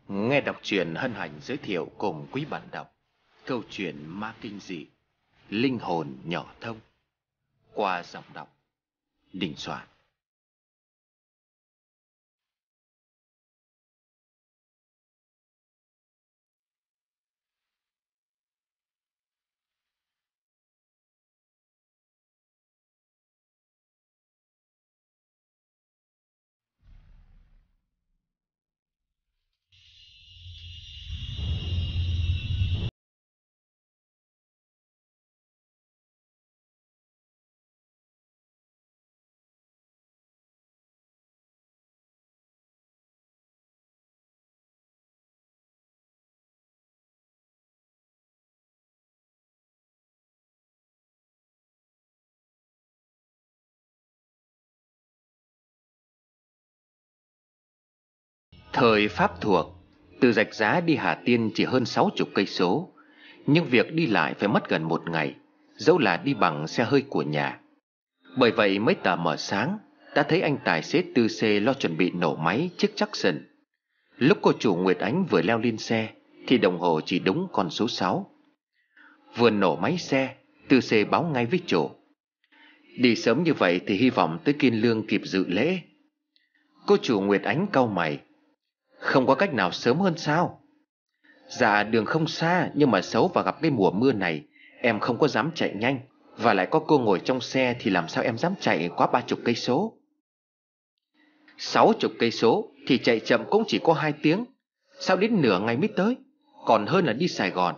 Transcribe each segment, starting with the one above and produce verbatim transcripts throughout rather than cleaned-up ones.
Nghe đọc truyện hân hạnh giới thiệu cùng quý bạn đọc câu chuyện ma kinh dị Linh hồn nhỏ thông qua giọng đọc Đình Soạn. Thời Pháp thuộc, từ Rạch Giá đi Hà Tiên chỉ hơn sáu chục cây số, nhưng việc đi lại phải mất gần một ngày, dẫu là đi bằng xe hơi của nhà. Bởi vậy mấy tờ mờ sáng đã thấy anh tài xế tư xe lo chuẩn bị nổ máy chiếc Jackson. Lúc cô chủ Nguyệt Ánh vừa leo lên xe thì đồng hồ chỉ đúng con số sáu. Vừa nổ máy xe, tư xe báo ngay với chủ: đi sớm như vậy thì hy vọng tới Kiên Lương kịp dự lễ. Cô chủ Nguyệt Ánh cau mày: không có cách nào sớm hơn sao? Dạ đường không xa, nhưng mà xấu và gặp cái mùa mưa này, em không có dám chạy nhanh. Và lại có cô ngồi trong xe thì làm sao em dám chạy quá ba chục cây số. Sáu chục cây số thì chạy chậm cũng chỉ có hai tiếng, sao đến nửa ngày mới tới, còn hơn là đi Sài Gòn.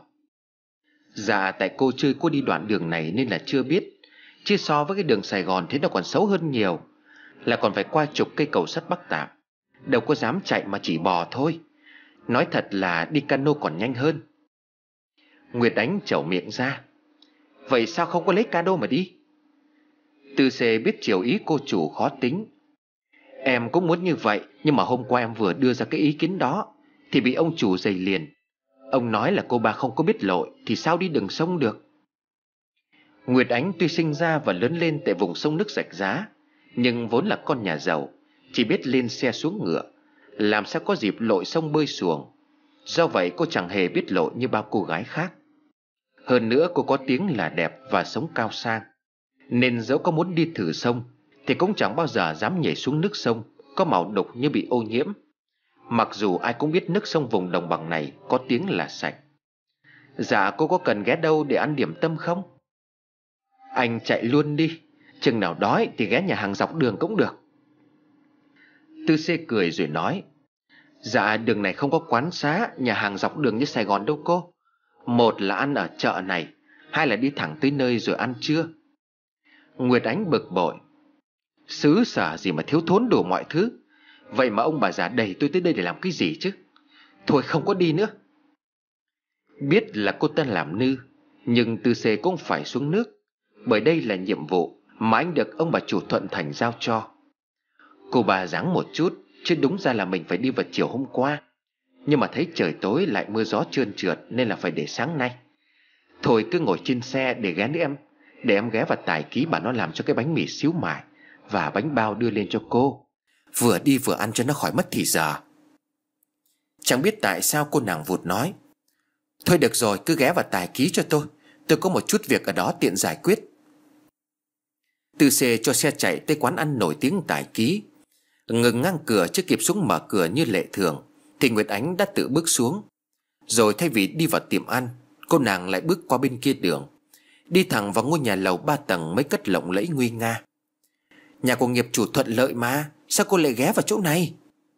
Dạ tại cô chơi cô đi đoạn đường này nên là chưa biết, chứ so với cái đường Sài Gòn thế nó còn xấu hơn nhiều, là còn phải qua chục cây cầu sắt Bắc Tạm. Đâu có dám chạy mà chỉ bò thôi. Nói thật là đi cano còn nhanh hơn. Nguyệt Ánh chẩu miệng ra: vậy sao không có lấy cano mà đi? Tư xê biết chiều ý cô chủ khó tính: em cũng muốn như vậy, nhưng mà hôm qua em vừa đưa ra cái ý kiến đó thì bị ông chủ giày liền. Ông nói là cô ba không có biết lội thì sao đi đường sông được. Nguyệt Ánh tuy sinh ra và lớn lên tại vùng sông nước Rạch Giá, nhưng vốn là con nhà giàu, chỉ biết lên xe xuống ngựa, làm sao có dịp lội sông bơi xuồng. Do vậy cô chẳng hề biết lội như bao cô gái khác. Hơn nữa cô có tiếng là đẹp và sống cao sang, nên dẫu có muốn đi thử sông thì cũng chẳng bao giờ dám nhảy xuống nước sông có màu đục như bị ô nhiễm. Mặc dù ai cũng biết nước sông vùng đồng bằng này có tiếng là sạch. Dạ cô có cần ghé đâu để ăn điểm tâm không? Anh chạy luôn đi, chừng nào đói thì ghé nhà hàng dọc đường cũng được. Tư xê cười rồi nói: dạ đường này không có quán xá, nhà hàng dọc đường như Sài Gòn đâu cô. Một là ăn ở chợ này, hai là đi thẳng tới nơi rồi ăn trưa. Nguyệt Ánh bực bội: xứ sở gì mà thiếu thốn đủ mọi thứ. Vậy mà ông bà già đẩy tôi tới đây để làm cái gì chứ? Thôi không có đi nữa. Biết là cô ta làm nư, nhưng Tư xê cũng phải xuống nước, bởi đây là nhiệm vụ mà anh được ông bà chủ Thuận Thành giao cho. Cô bà giáng một chút, chứ đúng ra là mình phải đi vào chiều hôm qua, nhưng mà thấy trời tối lại mưa gió trơn trượt nên là phải để sáng nay. Thôi cứ ngồi trên xe để ghé nữa em, để em ghé vào Tài Ký bà nó làm cho cái bánh mì xíu mại và bánh bao đưa lên cho cô, vừa đi vừa ăn cho nó khỏi mất thì giờ. Chẳng biết tại sao cô nàng vụt nói: thôi được rồi, cứ ghé vào Tài Ký cho tôi, tôi có một chút việc ở đó tiện giải quyết. Tư xê cho xe chạy tới quán ăn nổi tiếng Tài Ký. Ngừng ngang cửa chưa kịp xuống mở cửa như lệ thường thì Nguyệt Ánh đã tự bước xuống. Rồi thay vì đi vào tiệm ăn, cô nàng lại bước qua bên kia đường, đi thẳng vào ngôi nhà lầu ba tầng mới cất lộng lẫy nguy nga. Nhà của nghiệp chủ Thuận Lợi mà, sao cô lại ghé vào chỗ này?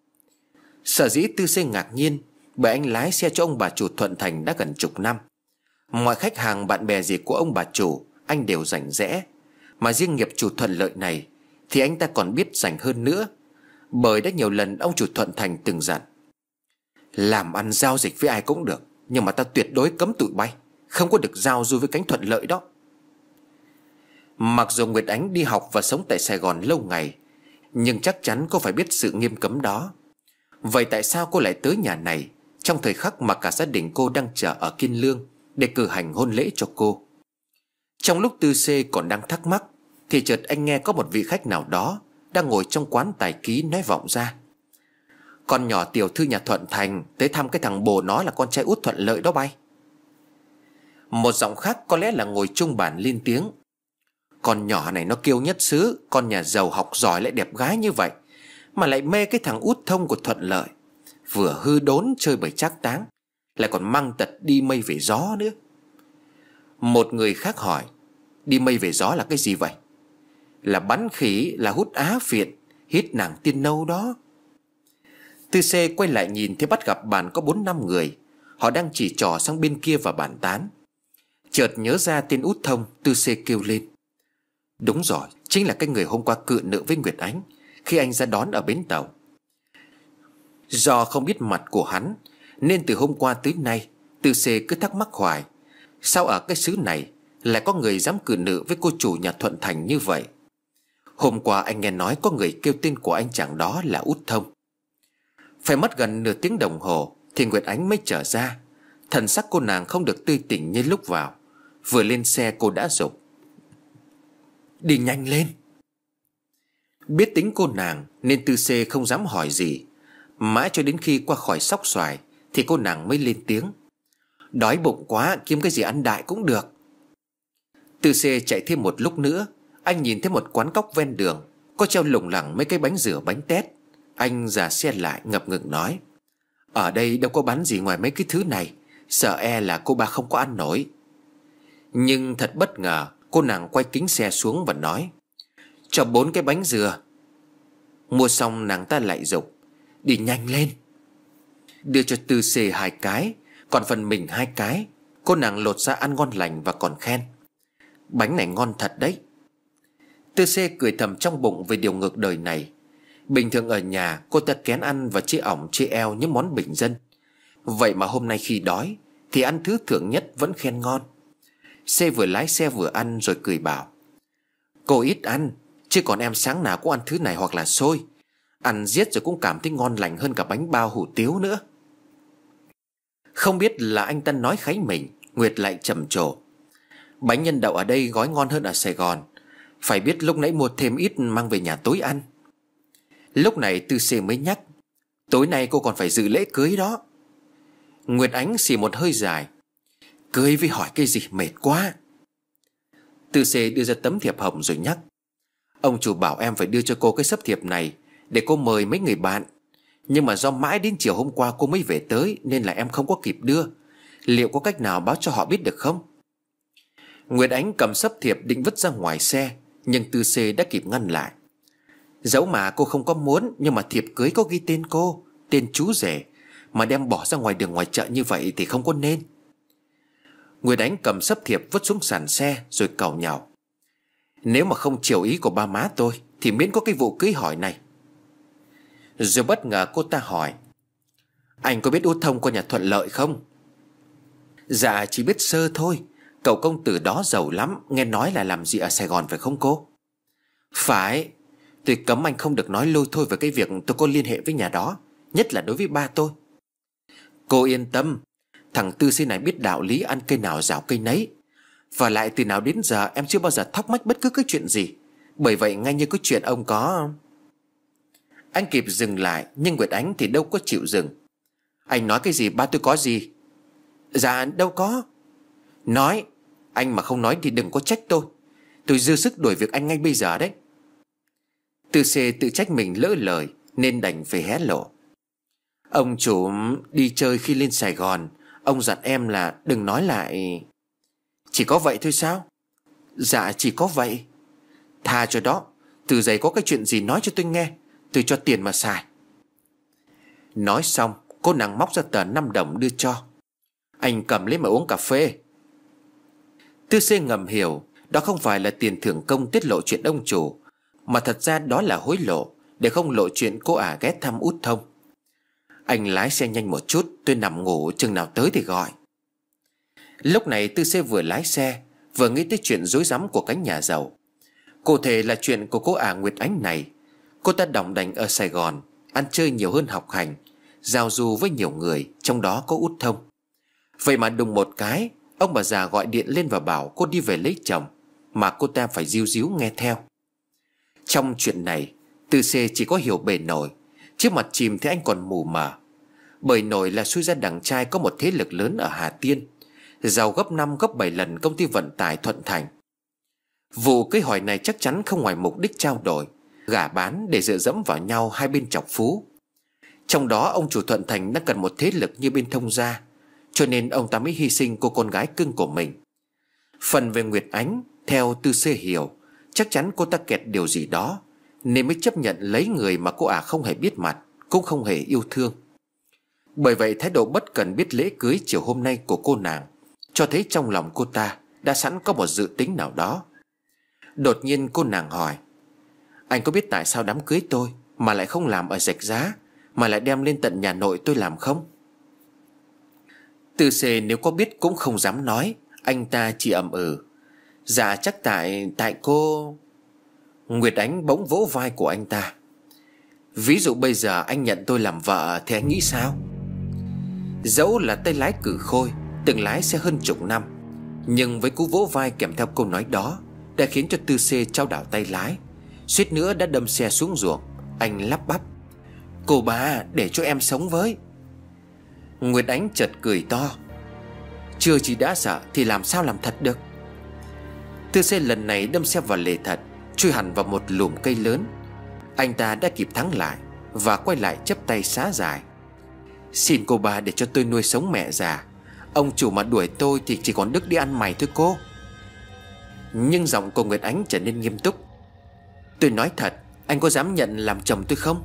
Sở dĩ Tư xê ngạc nhiên bởi anh lái xe cho ông bà chủ Thuận Thành đã gần chục năm. Mọi khách hàng bạn bè gì của ông bà chủ anh đều rành rẽ, mà riêng nghiệp chủ Thuận Lợi này thì anh ta còn biết rành hơn nữa, bởi đã nhiều lần ông chủ Thuận Thành từng dặn: làm ăn giao dịch với ai cũng được, nhưng mà ta tuyệt đối cấm tụi bay, không có được giao du với cánh Thuận Lợi đó. Mặc dù Nguyệt Ánh đi học và sống tại Sài Gòn lâu ngày, nhưng chắc chắn cô phải biết sự nghiêm cấm đó. Vậy tại sao cô lại tới nhà này trong thời khắc mà cả gia đình cô đang chờ ở Kiên Lương để cử hành hôn lễ cho cô? Trong lúc Tư xê còn đang thắc mắc thì chợt anh nghe có một vị khách nào đó đang ngồi trong quán Tài Ký nói vọng ra: Con nhỏ tiểu thư nhà Thuận Thành tới thăm cái thằng bồ nó là con trai út Thuận Lợi đó bay. Một giọng khác có lẽ là ngồi chung bàn lên tiếng: Con nhỏ này nó kiêu nhất xứ, con nhà giàu học giỏi lại đẹp gái như vậy mà lại mê cái thằng út thông của Thuận Lợi. Vừa hư đốn chơi bời trác táng, lại còn mang tật đi mây về gió nữa. Một người khác hỏi: Đi mây về gió là cái gì vậy? Là bắn khỉ, là hút á phiện, hít nàng tiên nâu đó. Tư Xê quay lại nhìn thấy bắt gặp bàn có bốn năm người. Họ đang chỉ trỏ sang bên kia và bàn tán. Chợt nhớ ra tên út thông, Tư Xê kêu lên: Đúng rồi, chính là cái người hôm qua cự nữ với Nguyệt Ánh khi anh ra đón ở bến tàu. Do không biết mặt của hắn nên từ hôm qua tới nay Tư Xê cứ thắc mắc hoài: Sao ở cái xứ này lại có người dám cự nữ với cô chủ nhà Thuận Thành như vậy? Hôm qua anh nghe nói có người kêu tên của anh chàng đó là út thông. Phải mất gần nửa tiếng đồng hồ thì Nguyệt Ánh mới trở ra. Thần sắc cô nàng không được tươi tỉnh như lúc vào. Vừa lên xe cô đã giục: Đi nhanh lên. Biết tính cô nàng nên Tư Xê không dám hỏi gì. Mãi cho đến khi qua khỏi Sóc Xoài thì cô nàng mới lên tiếng: Đói bụng quá, kiếm cái gì ăn đại cũng được. Tư Xê chạy thêm một lúc nữa. Anh nhìn thấy một quán cóc ven đường có treo lủng lẳng mấy cái bánh rửa bánh tét. Anh dà xe lại ngập ngừng nói: Ở đây đâu có bán gì ngoài mấy cái thứ này, sợ e là cô ba không có ăn nổi. Nhưng thật bất ngờ, cô nàng quay kính xe xuống và nói: Cho bốn cái bánh dừa. Mua xong nàng ta lại giục: Đi nhanh lên. Đưa cho Tư Xê hai cái, còn phần mình hai cái. Cô nàng lột ra ăn ngon lành và còn khen: Bánh này ngon thật đấy. Tư Xê cười thầm trong bụng về điều ngược đời này. Bình thường ở nhà cô ta kén ăn và chê ỏng chê eo những món bình dân. Vậy mà hôm nay khi đói thì ăn thứ thượng nhất vẫn khen ngon. Xê vừa lái xe vừa ăn rồi cười bảo: Cô ít ăn, chứ còn em sáng nào cũng ăn thứ này hoặc là xôi. Ăn giết rồi cũng cảm thấy ngon lành hơn cả bánh bao hủ tiếu nữa. Không biết là anh ta nói kháy mình, Nguyệt lại trầm trồ: Bánh nhân đậu ở đây gói ngon hơn ở Sài Gòn. Phải biết lúc nãy mua thêm ít mang về nhà tối ăn. Lúc này Tư Xê mới nhắc: Tối nay cô còn phải dự lễ cưới đó. Nguyệt Ánh xì một hơi dài: Cưới với hỏi cái gì, mệt quá. Tư Xê đưa ra tấm thiệp hồng rồi nhắc: Ông chủ bảo em phải đưa cho cô cái sấp thiệp này để cô mời mấy người bạn. Nhưng mà do mãi đến chiều hôm qua cô mới về tới nên là em không có kịp đưa. Liệu có cách nào báo cho họ biết được không? Nguyệt Ánh cầm sấp thiệp định vứt ra ngoài xe, nhưng Tư Xê đã kịp ngăn lại: Dẫu mà cô không có muốn, nhưng mà thiệp cưới có ghi tên cô, tên chú rể, mà đem bỏ ra ngoài đường ngoài chợ như vậy thì không có nên. Nguyệt Ánh cầm sấp thiệp vứt xuống sàn xe rồi càu nhàu: Nếu mà không chiều ý của ba má tôi thì miễn có cái vụ cưới hỏi này. Rồi bất ngờ cô ta hỏi: Anh có biết út thông của nhà Thuận Lợi không? Dạ chỉ biết sơ thôi. Cậu công tử đó giàu lắm, nghe nói là làm gì ở Sài Gòn phải không cô? Phải. Tôi cấm anh không được nói lôi thôi về cái việc tôi có liên hệ với nhà đó, nhất là đối với ba tôi. Cô yên tâm, thằng Tư Xê này biết đạo lý ăn cây nào rào cây nấy. Và lại từ nào đến giờ em chưa bao giờ thắc mắc bất cứ cái chuyện gì. Bởi vậy ngay như cái chuyện ông có... Anh kịp dừng lại, nhưng Nguyệt Ánh thì đâu có chịu dừng. Anh nói cái gì, ba tôi có gì? Dạ đâu có. Nói. Anh mà không nói thì đừng có trách tôi. Tôi dư sức đuổi việc anh ngay bây giờ đấy. Tư Xê tự trách mình lỡ lời nên đành phải hé lộ: Ông chủ đi chơi khi lên Sài Gòn, ông dặn em là đừng nói lại. Chỉ có vậy thôi sao? Dạ chỉ có vậy. Tha cho đó. Từ giày có cái chuyện gì nói cho tôi nghe, tôi cho tiền mà xài. Nói xong cô nàng móc ra tờ năm đồng đưa cho. Anh cầm lấy mà uống cà phê. Tư Xê ngầm hiểu đó không phải là tiền thưởng công tiết lộ chuyện ông chủ, mà thật ra đó là hối lộ để không lộ chuyện cô ả ghé thăm út thông. Anh lái xe nhanh một chút, tôi nằm ngủ, chừng nào tới thì gọi. Lúc này Tư Xê vừa lái xe vừa nghĩ tới chuyện rối rắm của cánh nhà giàu. Cụ thể là chuyện của cô ả Nguyệt Ánh này. Cô ta đỏng đành ở Sài Gòn, ăn chơi nhiều hơn học hành, giao du với nhiều người, trong đó có út thông. Vậy mà đùng một cái, ông bà già gọi điện lên và bảo cô đi về lấy chồng, mà cô ta phải díu díu nghe theo. Trong chuyện này Tư Xê chỉ có hiểu bề nổi, Trước mặt chìm thì anh còn mù mờ. Bởi nổi là suy ra đằng trai có một thế lực lớn ở Hà Tiên, giàu gấp năm gấp bảy lần công ty vận tải Thuận Thành. Vụ cưới hỏi này chắc chắn không ngoài mục đích trao đổi, gả bán để dựa dẫm vào nhau hai bên chọc phú. Trong đó ông chủ Thuận Thành đang cần một thế lực như bên Thông gia, cho nên ông ta mới hy sinh cô con gái cưng của mình. Phần về Nguyệt Ánh, theo Tư C hiểu, chắc chắn cô ta kẹt điều gì đó, nên mới chấp nhận lấy người mà cô ả không hề biết mặt, cũng không hề yêu thương. Bởi vậy thái độ bất cần biết lễ cưới chiều hôm nay của cô nàng cho thấy trong lòng cô ta đã sẵn có một dự tính nào đó. Đột nhiên cô nàng hỏi: anh có biết tại sao đám cưới tôi mà lại không làm ở Rạch Giá, mà lại đem lên tận nhà nội tôi làm không? Tư C nếu có biết cũng không dám nói. Anh ta chỉ ậm ừ: dạ chắc tại Tại cô... Nguyệt Ánh bỗng vỗ vai của anh ta: ví dụ bây giờ anh nhận tôi làm vợ thì anh nghĩ sao? Dẫu là tay lái cử khôi, từng lái xe hơn chục năm, nhưng với cú vỗ vai kèm theo câu nói đó đã khiến cho Tư C trao đảo tay lái, suýt nữa đã đâm xe xuống ruộng. Anh lắp bắp: cô bà, để cho em sống với. Nguyệt Ánh chợt cười to: chưa chỉ đã sợ thì làm sao làm thật được. Tư C lần này đâm xe vào lề thật, chui hẳn vào một lùm cây lớn. Anh ta đã kịp thắng lại và quay lại chắp tay xá dài: xin cô bà để cho tôi nuôi sống mẹ già. Ông chủ mà đuổi tôi thì chỉ còn đức đi ăn mày thôi cô. Nhưng giọng của Nguyệt Ánh trở nên nghiêm túc: tôi nói thật, anh có dám nhận làm chồng tôi không?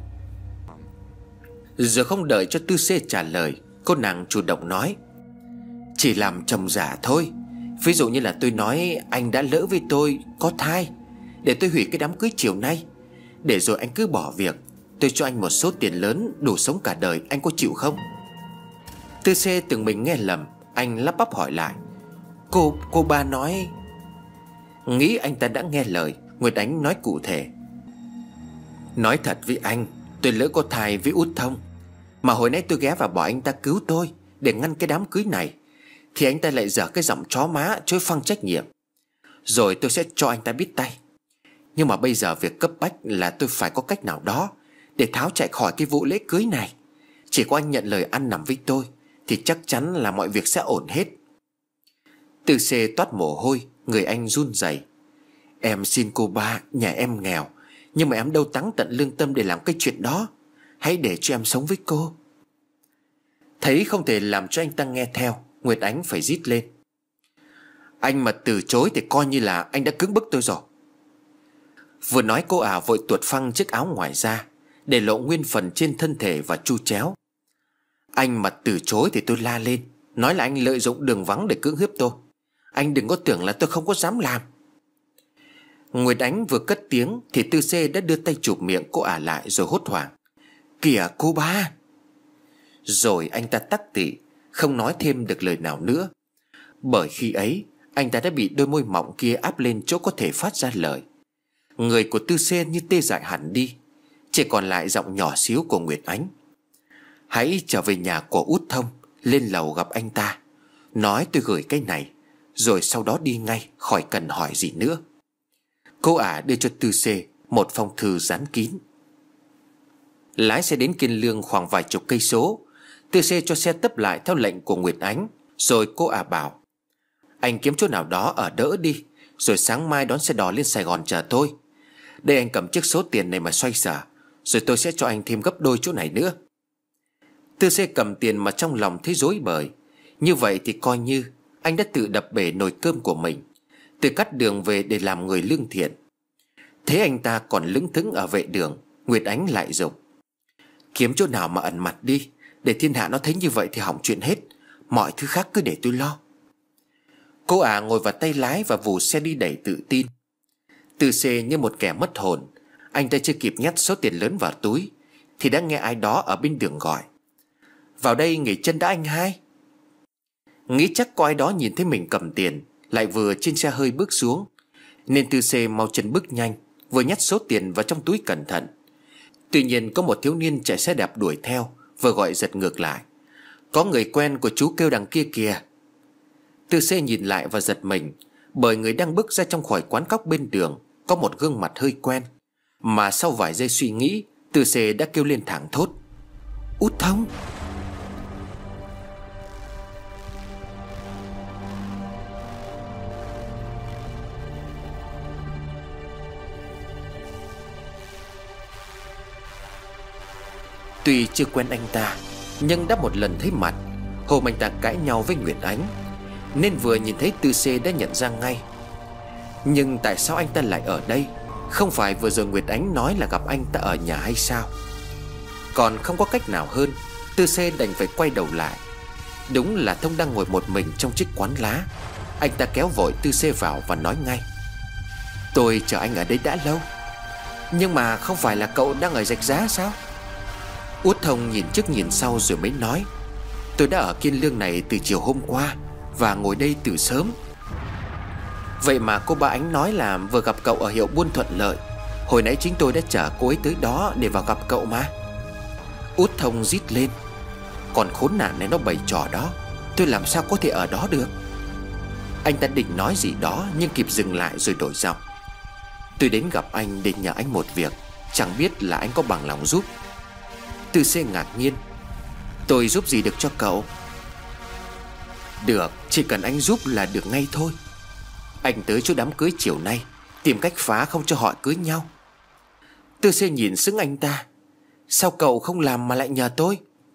Rồi không đợi cho Tư C trả lời, cô nàng chủ động nói: chỉ làm chồng giả thôi. Ví dụ như là tôi nói anh đã lỡ với tôi, có thai, để tôi hủy cái đám cưới chiều nay, để rồi anh cứ bỏ việc, tôi cho anh một số tiền lớn đủ sống cả đời, anh có chịu không? Tư C tưởng mình nghe lầm, anh lắp bắp hỏi lại: Cô, cô ba nói... Nghĩ anh ta đã nghe lời, Nguyệt Ánh nói cụ thể: nói thật với anh, tôi lỡ có thai với Út Thông, mà hồi nãy tôi ghé vào bảo anh ta cứu tôi để ngăn cái đám cưới này, thì anh ta lại dở cái giọng chó má chối phăng trách nhiệm. Rồi tôi sẽ cho anh ta biết tay. Nhưng mà bây giờ việc cấp bách là tôi phải có cách nào đó để tháo chạy khỏi cái vụ lễ cưới này. Chỉ có anh nhận lời ăn nằm với tôi thì chắc chắn là mọi việc sẽ ổn hết. Tư C toát mồ hôi, người anh run rẩy: em xin cô ba, nhà em nghèo, nhưng mà em đâu tắng tận lương tâm để làm cái chuyện đó. Hãy để cho em sống với cô. Thấy không thể làm cho anh ta nghe theo, Nguyệt Ánh phải rít lên: anh mà từ chối thì coi như là anh đã cưỡng bức tôi rồi. Vừa nói cô ả vội tuột phăng chiếc áo ngoài ra, để lộ nguyên phần trên thân thể và chu chéo. Anh mà từ chối thì tôi la lên, nói là anh lợi dụng đường vắng để cưỡng hiếp tôi. Anh đừng có tưởng là tôi không có dám làm. Nguyệt Ánh vừa cất tiếng thì Tư C đã đưa tay chụp miệng cô ả lại rồi hốt hoảng: kìa cô ba. Rồi anh ta tắc tị, không nói thêm được lời nào nữa. Bởi khi ấy anh ta đã bị đôi môi mọng kia áp lên chỗ có thể phát ra lời. Người của Tư C như tê dại hẳn đi, chỉ còn lại giọng nhỏ xíu của Nguyệt Ánh: hãy trở về nhà của Út Thông, lên lầu gặp anh ta, nói tôi gửi cái này, rồi sau đó đi ngay, khỏi cần hỏi gì nữa. Cô ả đưa cho Tư C một phong thư dán kín. Lái xe đến Kiên Lương khoảng vài chục cây số. Tư C cho xe tấp lại theo lệnh của Nguyệt Ánh. Rồi cô ả bảo: anh kiếm chỗ nào đó ở đỡ đi, rồi sáng mai đón xe đò lên Sài Gòn chờ tôi. Đây anh cầm chiếc số tiền này mà xoay sở, rồi tôi sẽ cho anh thêm gấp đôi chỗ này nữa. Tư C cầm tiền mà trong lòng thấy rối bời. Như vậy thì coi như anh đã tự đập bể nồi cơm của mình, tự cắt đường về để làm người lương thiện. Thế anh ta còn lững thững ở vệ đường, Nguyệt Ánh lại dục: kiếm chỗ nào mà ẩn mặt đi, để thiên hạ nó thấy như vậy thì hỏng chuyện hết. Mọi thứ khác cứ để tôi lo. Cô ả ngồi vào tay lái và vù xe đi đầy tự tin. Tư C như một kẻ mất hồn. Anh ta chưa kịp nhét số tiền lớn vào túi thì đã nghe ai đó ở bên đường gọi: vào đây nghỉ chân đã anh hai. Nghĩ chắc có ai đó nhìn thấy mình cầm tiền, lại vừa trên xe hơi bước xuống, nên Tư C mau chân bước nhanh, vừa nhét số tiền vào trong túi cẩn thận. Tuy nhiên có một thiếu niên chạy xe đạp đuổi theo, vừa gọi giật ngược lại: có người quen của chú kêu đằng kia kìa. Tư C nhìn lại và giật mình, bởi người đang bước ra trong khỏi quán cóc bên đường có một gương mặt hơi quen. Mà sau vài giây suy nghĩ, Tư Xê đã kêu lên thảng thốt: Út Thông! Tuy chưa quen anh ta, nhưng đã một lần thấy mặt hôm anh ta cãi nhau với Nguyệt Ánh, nên vừa nhìn thấy Tư Xê đã nhận ra ngay. Nhưng tại sao anh ta lại ở đây? Không phải vừa rồi Nguyệt Ánh nói là gặp anh ta ở nhà hay sao? Còn không có cách nào hơn, Tư Xê đành phải quay đầu lại. Đúng là Thông đang ngồi một mình trong chiếc quán lá. Anh ta kéo vội Tư Xê vào và nói ngay: Tôi chờ anh ở đây đã lâu. Nhưng mà không phải là cậu đang ở Rạch Giá sao? Út Thông nhìn trước nhìn sau rồi mới nói: Tôi đã ở Kiên Lương này từ chiều hôm qua và ngồi đây từ sớm. Vậy mà cô ba Ánh nói là vừa gặp cậu ở hiệu buôn Thuận Lợi. Hồi nãy chính tôi đã chở cô ấy tới đó để vào gặp cậu mà. Út Thông rít lên: Còn khốn nạn này nó bày trò đó, tôi làm sao có thể ở đó được? Anh ta định nói gì đó nhưng kịp dừng lại rồi đổi giọng: Tôi đến gặp anh để nhờ anh một việc, chẳng biết là anh có bằng lòng giúp. Tư Xê ngạc nhiên: Tôi giúp gì được cho cậu? Được, chỉ cần anh giúp là được ngay thôi. Anh tới chỗ đám cưới chiều nay, tìm cách phá không cho họ cưới nhau. Tư Xê nhìn sững anh ta: Sao cậu không làm mà lại nhờ tôi?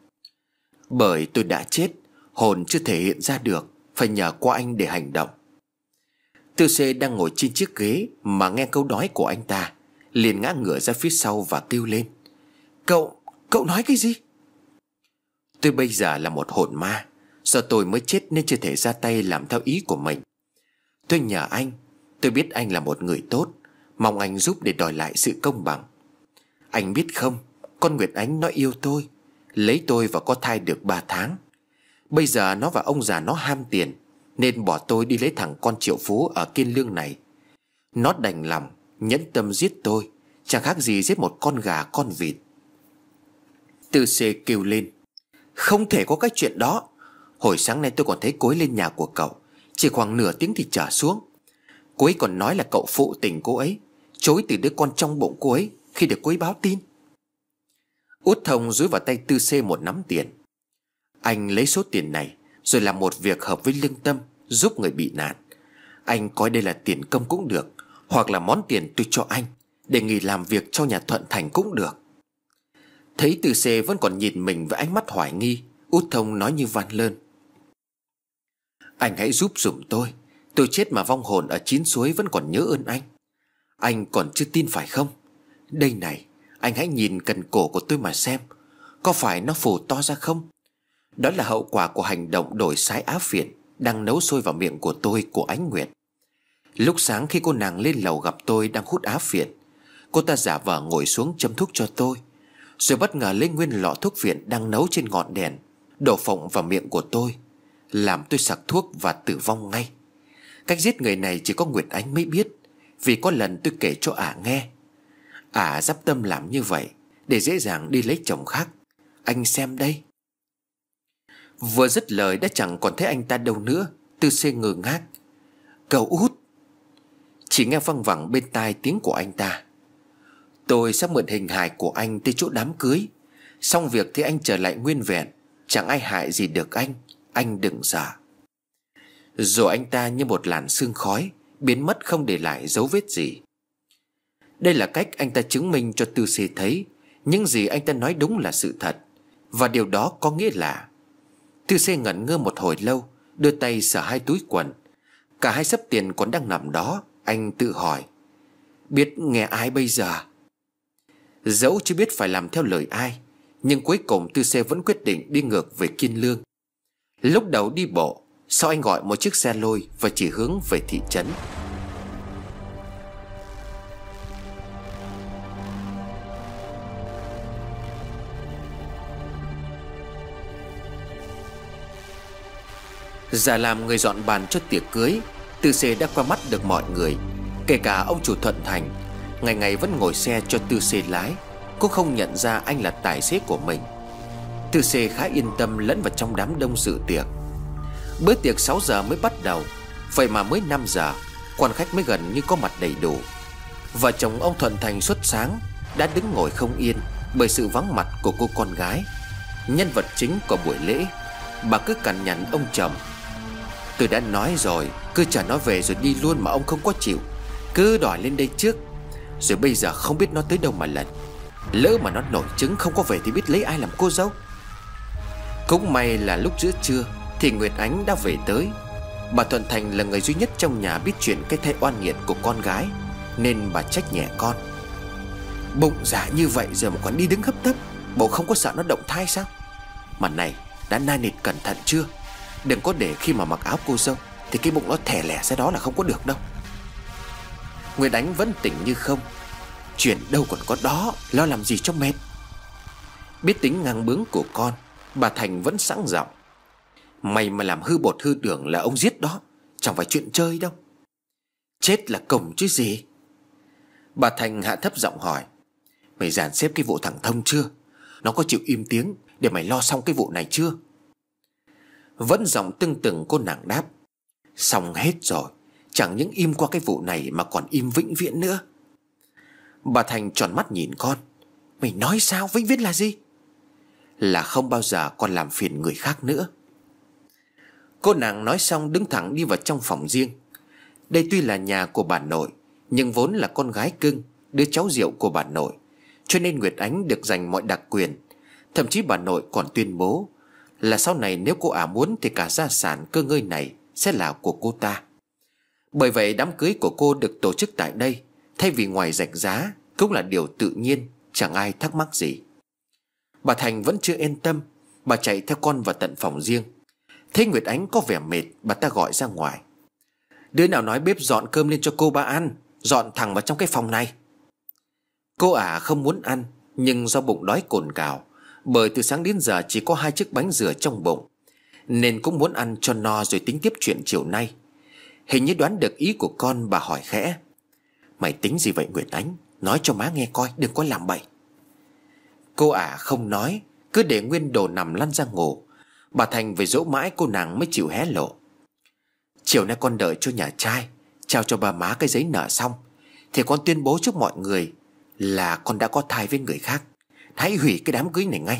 Bởi tôi đã chết, hồn chưa thể hiện ra được, phải nhờ qua anh để hành động. Tư Xê đang ngồi trên chiếc ghế mà nghe câu nói của anh ta, liền ngã ngửa ra phía sau và kêu lên: Cậu, cậu nói cái gì? Tôi bây giờ là một hồn ma, do tôi mới chết nên chưa thể ra tay làm theo ý của mình. Tôi nhờ anh, tôi biết anh là một người tốt, mong anh giúp để đòi lại sự công bằng. Anh biết không, con Nguyệt Ánh nó yêu tôi, lấy tôi và có thai được ba tháng. Bây giờ nó và ông già nó ham tiền, nên bỏ tôi đi lấy thằng con triệu phú ở Kiên Lương này. Nó đành lòng, nhẫn tâm giết tôi, chẳng khác gì giết một con gà con vịt. Tư Xê kêu lên: Không thể có cái chuyện đó. Hồi sáng nay tôi còn thấy cô ấy lên nhà của cậu, chỉ khoảng nửa tiếng thì trở xuống. Cô ấy còn nói là cậu phụ tình cô ấy, chối từ đứa con trong bụng cô ấy khi được cô ấy báo tin. Út Thông dúi vào tay Tư Xê một nắm tiền: Anh lấy số tiền này rồi làm một việc hợp với lương tâm, giúp người bị nạn. Anh coi đây là tiền công cũng được, hoặc là món tiền tôi cho anh để nghỉ làm việc cho nhà Thuận Thành cũng được. Thấy Tư Xê vẫn còn nhìn mình với ánh mắt hoài nghi, Út Thông nói như van lơn: Anh hãy giúp giùm tôi. Tôi chết mà vong hồn ở Chín Suối vẫn còn nhớ ơn anh. Anh còn chưa tin phải không? Đây này, anh hãy nhìn cần cổ của tôi mà xem, có phải nó phù to ra không? Đó là hậu quả của hành động đổi sái á phiện đang nấu sôi vào miệng của tôi, của Ánh Nguyệt. Lúc sáng khi cô nàng lên lầu gặp tôi đang hút á phiện, cô ta giả vờ ngồi xuống châm thuốc cho tôi, rồi bất ngờ lấy nguyên lọ thuốc phiện đang nấu trên ngọn đèn, đổ phộng vào miệng của tôi, làm tôi sặc thuốc và tử vong ngay. Cách giết người này chỉ có Nguyệt Ánh mới biết, vì có lần tôi kể cho ả nghe. Ả dắp tâm làm như vậy để dễ dàng đi lấy chồng khác. Anh xem đây. Vừa dứt lời đã chẳng còn thấy anh ta đâu nữa. Tư Xê ngơ ngác: Cậu Út! Chỉ nghe văng vẳng bên tai tiếng của anh ta: Tôi sẽ mượn hình hài của anh tới chỗ đám cưới, xong việc thì anh trở lại nguyên vẹn, chẳng ai hại gì được anh. Anh đừng sợ. Rồi anh ta như một làn sương khói biến mất không để lại dấu vết gì. Đây là cách anh ta chứng minh cho Tư Xê thấy những gì anh ta nói đúng là sự thật. Và điều đó có nghĩa là... Tư Xê ngẩn ngơ một hồi lâu, đưa tay sờ hai túi quần. Cả hai xấp tiền còn đang nằm đó. Anh tự hỏi: biết nghe ai bây giờ? Dẫu chưa biết phải làm theo lời ai, nhưng cuối cùng Tư Xê vẫn quyết định đi ngược về Kiên Lương. Lúc đầu đi bộ, sau anh gọi một chiếc xe lôi và chỉ hướng về thị trấn. Giả làm người dọn bàn cho tiệc cưới, Tư Xê đã qua mắt được mọi người, kể cả ông chủ Thuận Thành. Ngày ngày vẫn ngồi xe cho Tư Xê lái, cũng không nhận ra anh là tài xế của mình. Tư Xê khá yên tâm lẫn vào trong đám đông dự tiệc. Bữa tiệc sáu giờ mới bắt đầu, vậy mà mới năm giờ quan khách mới gần như có mặt đầy đủ. Vợ chồng ông Thuận Thành suốt sáng đã đứng ngồi không yên, bởi sự vắng mặt của cô con gái, nhân vật chính của buổi lễ. Bà cứ cằn nhằn ông chồng: "Tôi đã nói rồi, cứ chờ nó về rồi đi luôn mà ông không có chịu. Cứ đòi lên đây trước, rồi bây giờ không biết nó tới đâu mà lần. Lỡ mà nó nổi trứng không có về thì biết lấy ai làm cô dâu." Cũng may là lúc giữa trưa thì Nguyệt Ánh đã về tới. Bà Thuận Thành là người duy nhất trong nhà biết chuyện cái thai oan nghiệt của con gái, nên bà trách nhẹ con: "Bụng dạ như vậy giờ mà còn đi đứng hấp tấp, bộ không có sợ nó động thai sao? Mà này, đã nai nịt cẩn thận chưa? Đừng có để khi mà mặc áo cô dâu thì cái bụng nó thè lẻ ra đó là không có được đâu." Nguyệt Ánh vẫn tỉnh như không: "Chuyện đâu còn có đó, lo làm gì cho mệt." Biết tính ngang bướng của con, bà Thành vẫn sẵn giọng: "Mày mà làm hư bột hư tưởng là ông giết đó, chẳng phải chuyện chơi đâu. Chết là cổng chứ gì." Bà Thành hạ thấp giọng hỏi: "Mày dàn xếp cái vụ thằng Thông chưa? Nó có chịu im tiếng để mày lo xong cái vụ này chưa?" Vẫn giọng tưng từng cô nàng đáp: "Xong hết rồi. Chẳng những im qua cái vụ này mà còn im vĩnh viễn nữa." Bà Thành tròn mắt nhìn con: "Mày nói sao? Vĩnh viễn là gì?" "Là không bao giờ con làm phiền người khác nữa." Cô nàng nói xong đứng thẳng đi vào trong phòng riêng. Đây tuy là nhà của bà nội, nhưng vốn là con gái cưng, đứa cháu rượu của bà nội, cho nên Nguyệt Ánh được dành mọi đặc quyền. Thậm chí bà nội còn tuyên bố là sau này nếu cô ả muốn thì cả gia sản cơ ngơi này sẽ là của cô ta. Bởi vậy đám cưới của cô được tổ chức tại đây, thay vì ngoài rạch giá, cũng là điều tự nhiên, chẳng ai thắc mắc gì. Bà Thành vẫn chưa yên tâm. Bà chạy theo con vào tận phòng riêng. Thấy Nguyệt Ánh có vẻ mệt, bà ta gọi ra ngoài: "Đứa nào nói bếp dọn cơm lên cho cô ba ăn, dọn thẳng vào trong cái phòng này." Cô ả không muốn ăn, nhưng do bụng đói cồn cào, bởi từ sáng đến giờ chỉ có hai chiếc bánh dừa trong bụng, nên cũng muốn ăn cho no rồi tính tiếp chuyện chiều nay. Hình như đoán được ý của con, bà hỏi khẽ: "Mày tính gì vậy Nguyệt Ánh? Nói cho má nghe coi, đừng có làm bậy." Cô ả không nói, cứ để nguyên đồ nằm lăn ra ngủ. Bà Thành phải dỗ mãi cô nàng mới chịu hé lộ: "Chiều nay con đợi cho nhà trai trao cho bà má cái giấy nợ xong thì con tuyên bố trước mọi người là con đã có thai với người khác. Hãy hủy cái đám cưới này ngay."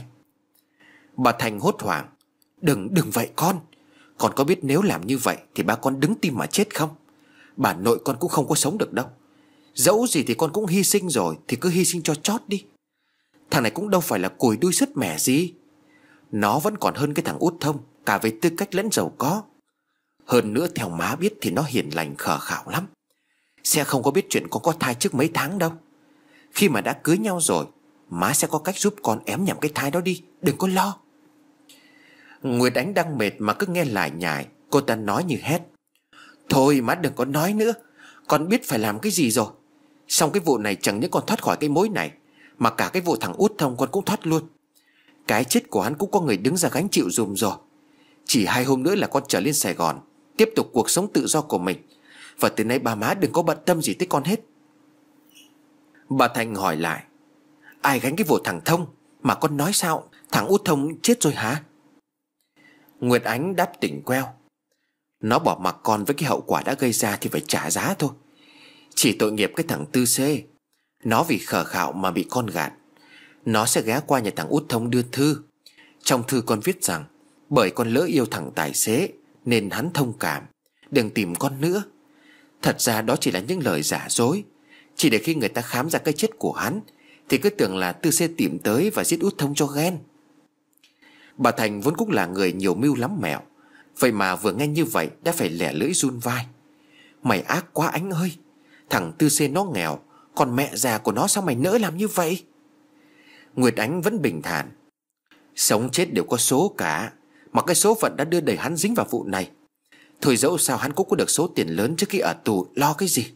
Bà Thành hốt hoảng: Đừng, đừng vậy con. Con có biết nếu làm như vậy thì ba con đứng tim mà chết không? Bà nội con cũng không có sống được đâu. Dẫu gì thì con cũng hy sinh rồi thì cứ hy sinh cho chót đi. Thằng này cũng đâu phải là cùi đuôi sứt mẻ gì. Nó vẫn còn hơn cái thằng Út Thông, cả về tư cách lẫn giàu có. Hơn nữa theo má biết thì nó hiền lành khờ khạo lắm. Sẽ không có biết chuyện con có thai trước mấy tháng đâu. Khi mà đã cưới nhau rồi, má sẽ có cách giúp con ém nhầm cái thai đó đi. Đừng có lo." Nguyệt Ánh đang mệt mà cứ nghe lải nhải. Cô ta nói như hét: "Thôi má đừng có nói nữa. Con biết phải làm cái gì rồi. Xong cái vụ này chẳng những con thoát khỏi cái mối này, mà cả cái vụ thằng Út Thông con cũng thoát luôn. Cái chết của hắn cũng có người đứng ra gánh chịu dùm rồi. Chỉ hai hôm nữa là con trở lên Sài Gòn, tiếp tục cuộc sống tự do của mình. Và từ nay ba má đừng có bận tâm gì tới con hết." Bà Thành hỏi lại: "Ai gánh cái vụ thằng Thông? Mà con nói sao? Thằng Út Thông chết rồi hả?" Nguyệt Ánh đáp tỉnh queo: "Nó bỏ mặc con với cái hậu quả đã gây ra thì phải trả giá thôi. Chỉ tội nghiệp cái thằng Tư C. Nó vì khờ khạo mà bị con gạt. Nó sẽ ghé qua nhà thằng Út Thông đưa thư. Trong thư con viết rằng bởi con lỡ yêu thằng tài xế nên hắn thông cảm, đừng tìm con nữa. Thật ra đó chỉ là những lời giả dối, chỉ để khi người ta khám ra cái chết của hắn thì cứ tưởng là Tư C tìm tới và giết Út Thông cho ghen." Bà Thành vốn cũng là người nhiều mưu lắm mẹo, vậy mà vừa nghe như vậy đã phải lẻ lưỡi run vai: "Mày ác quá Ánh ơi. Thằng Tư C nó nghèo, còn mẹ già của nó sao mày nỡ làm như vậy?" Nguyệt Ánh vẫn bình thản: "Sống chết đều có số cả, mà cái số phận đã đưa đẩy hắn dính vào vụ này. Thôi dẫu sao hắn cũng có được số tiền lớn trước khi ở tù, lo cái gì."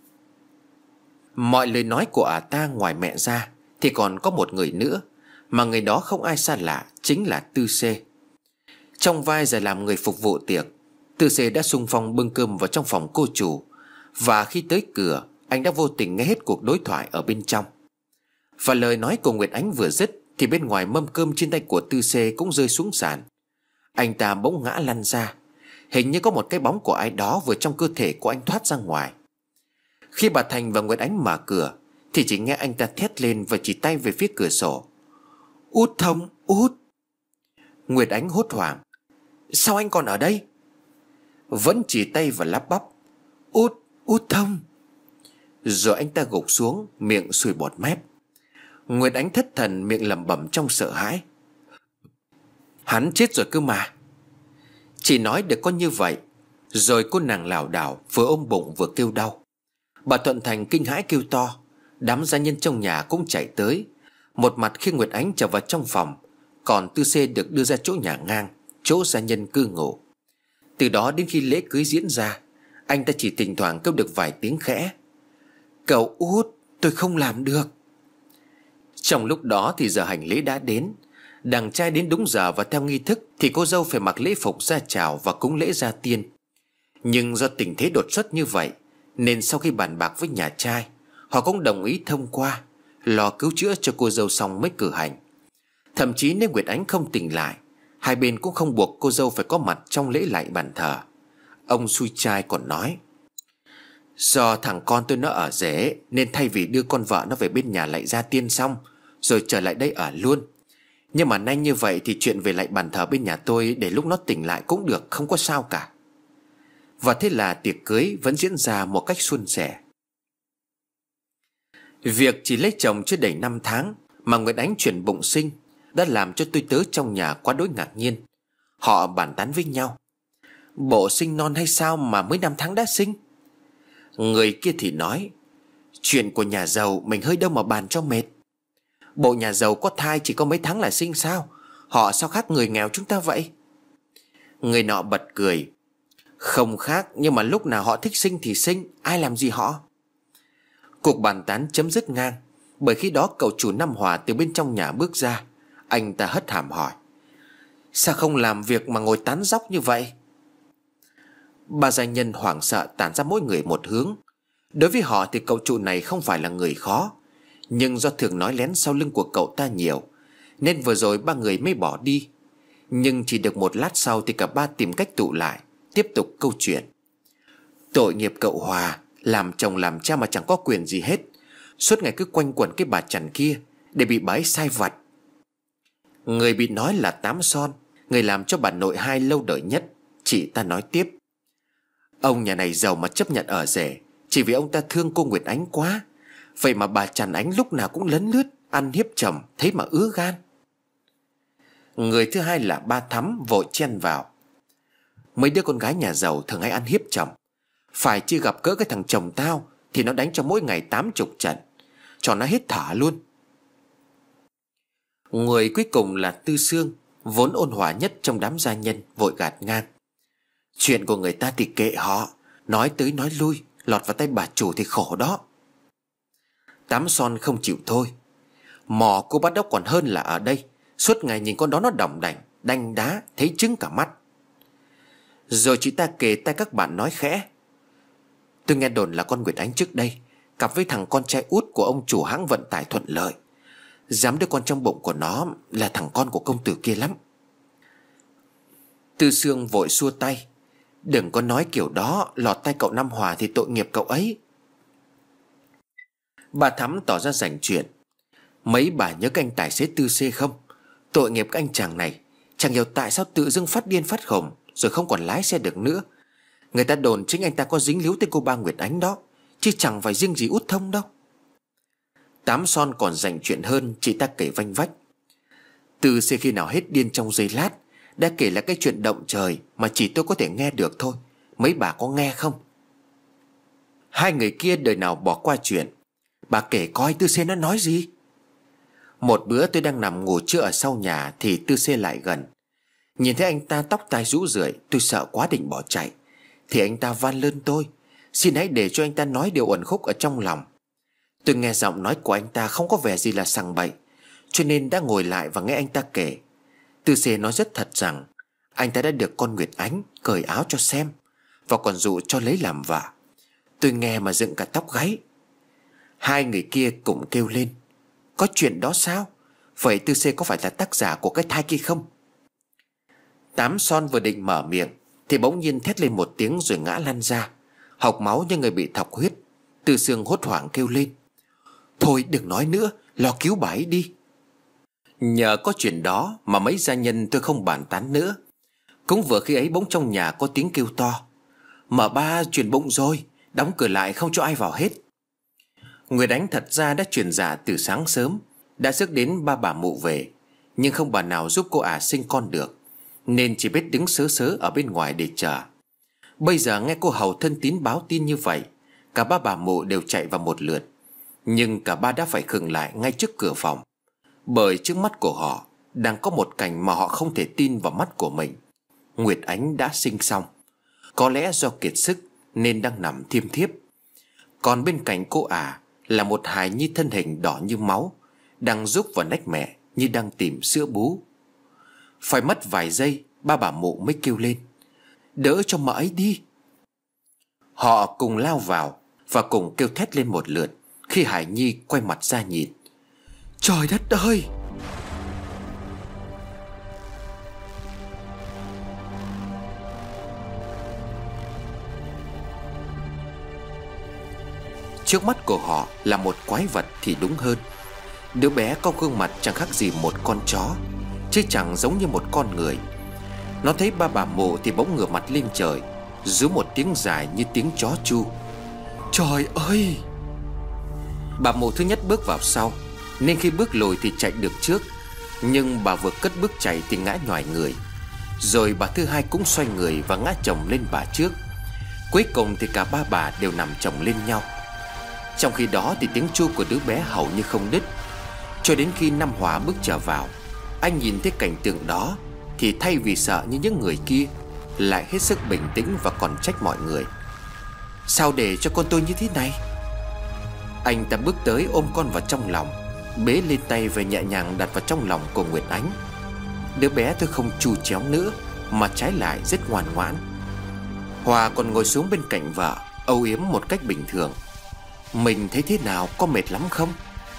Mọi lời nói của ả ta ngoài mẹ ra thì còn có một người nữa, mà người đó không ai xa lạ, chính là Tư C. Trong vai giờ làm người phục vụ tiệc, Tư C đã xung phong bưng cơm vào trong phòng cô chủ. Và khi tới cửa, anh đã vô tình nghe hết cuộc đối thoại ở bên trong. Và lời nói của Nguyệt Ánh vừa dứt thì bên ngoài mâm cơm trên tay của Tư C cũng rơi xuống sàn. Anh ta bỗng ngã lăn ra. Hình như có một cái bóng của ai đó vừa trong cơ thể của anh thoát ra ngoài. Khi bà Thành và Nguyệt Ánh mở cửa thì chỉ nghe anh ta thét lên và chỉ tay về phía cửa sổ. Út Thông, út. Nguyệt Ánh hốt hoảng. Sao anh còn ở đây? Vẫn chỉ tay và lắp bắp. Út, út Thông. Rồi anh ta gục xuống, miệng sùi bọt mép. Nguyệt Ánh thất thần, miệng lẩm bẩm trong sợ hãi. Hắn chết rồi cơ mà. Chỉ nói được có như vậy, rồi cô nàng lảo đảo vừa ôm bụng vừa kêu đau. Bà Thuận Thành kinh hãi kêu to. Đám gia nhân trong nhà cũng chạy tới. Một mặt khi Nguyệt Ánh trở vào trong phòng, còn Tư Xê được đưa ra chỗ nhà ngang, chỗ gia nhân cư ngụ. Từ đó đến khi lễ cưới diễn ra, anh ta chỉ thỉnh thoảng kêu được vài tiếng khẽ. Cậu út, tôi không làm được. Trong lúc đó thì giờ hành lễ đã đến. Đàn trai đến đúng giờ và theo nghi thức thì cô dâu phải mặc lễ phục ra chào và cúng lễ gia tiên. Nhưng do tình thế đột xuất như vậy, nên sau khi bàn bạc với nhà trai, họ cũng đồng ý thông qua, lo cứu chữa cho cô dâu xong mới cử hành. Thậm chí nếu Nguyệt Ánh không tỉnh lại, hai bên cũng không buộc cô dâu phải có mặt trong lễ lạy bàn thờ. Ông xui trai còn nói, do thằng con tôi nó ở rể, nên thay vì đưa con vợ nó về bên nhà lạy gia tiên xong rồi trở lại đây ở luôn. Nhưng mà nay như vậy thì chuyện về lạy bàn thờ bên nhà tôi để lúc nó tỉnh lại cũng được, không có sao cả. Và thế là tiệc cưới vẫn diễn ra một cách suôn sẻ. Việc chỉ lấy chồng chưa đầy năm tháng mà Nguyệt Ánh chuyển bụng sinh đã làm cho tôi tớ trong nhà quá đối ngạc nhiên. Họ bàn tán với nhau, bộ sinh non hay sao mà mới năm tháng đã sinh? Người kia thì nói, chuyện của nhà giàu mình hơi đâu mà bàn cho mệt. Bộ nhà giàu có thai chỉ có mấy tháng là sinh sao? Họ sao khác người nghèo chúng ta vậy? Người nọ bật cười, không khác, nhưng mà lúc nào họ thích sinh thì sinh, ai làm gì họ. Cuộc bàn tán chấm dứt ngang, bởi khi đó cậu chủ Nam Hòa từ bên trong nhà bước ra. Anh ta hất hàm hỏi, sao không làm việc mà ngồi tán dóc như vậy? Ba gia nhân hoảng sợ tản ra mỗi người một hướng. Đối với họ thì cậu chủ này không phải là người khó, nhưng do thường nói lén sau lưng của cậu ta nhiều, nên vừa rồi ba người mới bỏ đi. Nhưng chỉ được một lát sau thì cả ba tìm cách tụ lại, tiếp tục câu chuyện. Tội nghiệp cậu Hòa, làm chồng làm cha mà chẳng có quyền gì hết, suốt ngày cứ quanh quẩn cái bà chằn kia để bị bà ấy sai vặt. Người bị nói là Tám Son, người làm cho bà nội hai lâu đời nhất. Chị ta nói tiếp, ông nhà này giàu mà chấp nhận ở rể chỉ vì ông ta thương cô Nguyệt Ánh quá. Vậy mà bà Trần Ánh lúc nào cũng lấn lướt ăn hiếp chồng, thấy mà ứa gan. Người thứ hai là ba Thắm vội chen vào, mấy đứa con gái nhà giàu thường hay ăn hiếp chồng. Phải chi gặp cỡ cái thằng chồng tao thì nó đánh cho mỗi ngày tám chục trận, cho nó hết thở luôn. Người cuối cùng là Tư Sương, vốn ôn hòa nhất trong đám gia nhân, vội gạt ngang, chuyện của người ta thì kệ họ, nói tới nói lui lọt vào tay bà chủ thì khổ đó. Tám Son không chịu thôi, mò cô bắt đốc còn hơn là ở đây, suốt ngày nhìn con đó nó đỏng đảnh đanh đá thấy trứng cả mắt. Rồi chị ta kề tay các bạn nói khẽ, tôi nghe đồn là con Nguyệt Ánh trước đây cặp với thằng con trai út của ông chủ hãng vận tải Thuận Lợi. Dám đứa con trong bụng của nó là thằng con của công tử kia lắm. Tư Sương vội xua tay, đừng có nói kiểu đó, lọt tay cậu Nam Hòa thì tội nghiệp cậu ấy. Bà Thắm tỏ ra rảnh chuyện, mấy bà nhớ cái anh tài xế Tư Xê không? Tội nghiệp cái anh chàng này, chẳng hiểu tại sao tự dưng phát điên phát khùng rồi không còn lái xe được nữa. Người ta đồn chính anh ta có dính líu tới cô ba Nguyệt Ánh đó, chứ chẳng phải riêng gì Út Thông đâu. Tám Son còn rảnh chuyện hơn, chị ta kể vanh vách. Tư Xê khi nào hết điên trong giây lát đã kể là cái chuyện động trời mà chỉ tôi có thể nghe được thôi, mấy bà có nghe không? Hai người kia đời nào bỏ qua chuyện. Bà kể coi Tư Xê nó nói gì. Một bữa tôi đang nằm ngủ trưa ở sau nhà thì Tư Xê lại gần. Nhìn thấy anh ta tóc tai rũ rượi, tôi sợ quá định bỏ chạy. Thì anh ta van lơn tôi, xin hãy để cho anh ta nói điều uẩn khúc ở trong lòng. Tôi nghe giọng nói của anh ta không có vẻ gì là sằng bậy, cho nên đã ngồi lại và nghe anh ta kể. Tư Xê nói rất thật rằng anh ta đã được con Nguyệt Ánh cởi áo cho xem, và còn dụ cho lấy làm vợ. Tôi nghe mà dựng cả tóc gáy. Hai người kia cũng kêu lên, có chuyện đó sao? Vậy Tư Xê có phải là tác giả của cái thai kia không? Tám Son vừa định mở miệng thì bỗng nhiên thét lên một tiếng rồi ngã lăn ra, hộc máu như người bị thọc huyết. Tư Sương hốt hoảng kêu lên, Thôi đừng nói nữa, lo cứu bà ấy đi. Nhờ có chuyện đó mà mấy gia nhân tôi không bàn tán nữa. Cũng vừa khi ấy bỗng trong nhà có tiếng kêu to: "Mở ba, chuyển bụng rồi, đóng cửa lại không cho ai vào hết." Nguyệt Ánh thật ra đã chuyển dạ từ sáng sớm, đã rước đến ba bà mụ về, nhưng không bà nào giúp cô ả sinh con được, nên chỉ biết đứng sớ sớ ở bên ngoài để chờ. Bây giờ nghe cô hầu thân tín báo tin như vậy, cả ba bà mụ đều chạy vào một lượt. Nhưng cả ba đã phải khựng lại ngay trước cửa phòng, bởi trước mắt của họ đang có một cảnh mà họ không thể tin vào mắt của mình. Nguyệt Ánh đã sinh xong, có lẽ do kiệt sức nên đang nằm thiêm thiếp. Còn bên cạnh cô ả là một hài nhi thân hình đỏ như máu, đang rúc vào nách mẹ như đang tìm sữa bú. Phải mất vài giây ba bà mụ mới kêu lên: "Đỡ cho mợ ấy đi." Họ cùng lao vào và cùng kêu thét lên một lượt khi hài nhi quay mặt ra nhìn. Trời đất ơi! Trước mắt của họ là một quái vật thì đúng hơn. Đứa bé có gương mặt chẳng khác gì một con chó, chứ chẳng giống như một con người. Nó thấy ba bà mụ thì bỗng ngửa mặt lên trời, rú một tiếng dài như tiếng chó chu. Trời ơi! Bà mụ thứ nhất bước vào sau, nên khi bước lùi thì chạy được trước. Nhưng bà vừa cất bước chạy thì ngã nhoài người. Rồi bà thứ hai cũng xoay người và ngã chồng lên bà trước. Cuối cùng thì cả ba bà đều nằm chồng lên nhau. Trong khi đó thì tiếng chu của đứa bé hầu như không đứt. Cho đến khi Nam Hòa bước trở vào, anh nhìn thấy cảnh tượng đó thì thay vì sợ như những người kia, lại hết sức bình tĩnh và còn trách mọi người. Sao để cho con tôi như thế này? Anh ta bước tới ôm con vào trong lòng, bế lên tay và nhẹ nhàng đặt vào trong lòng của Nguyệt Ánh. Đứa bé tôi không chu chéo nữa, mà trái lại rất ngoan ngoãn. Hòa còn ngồi xuống bên cạnh vợ, âu yếm một cách bình thường. Mình thấy thế nào, có mệt lắm không?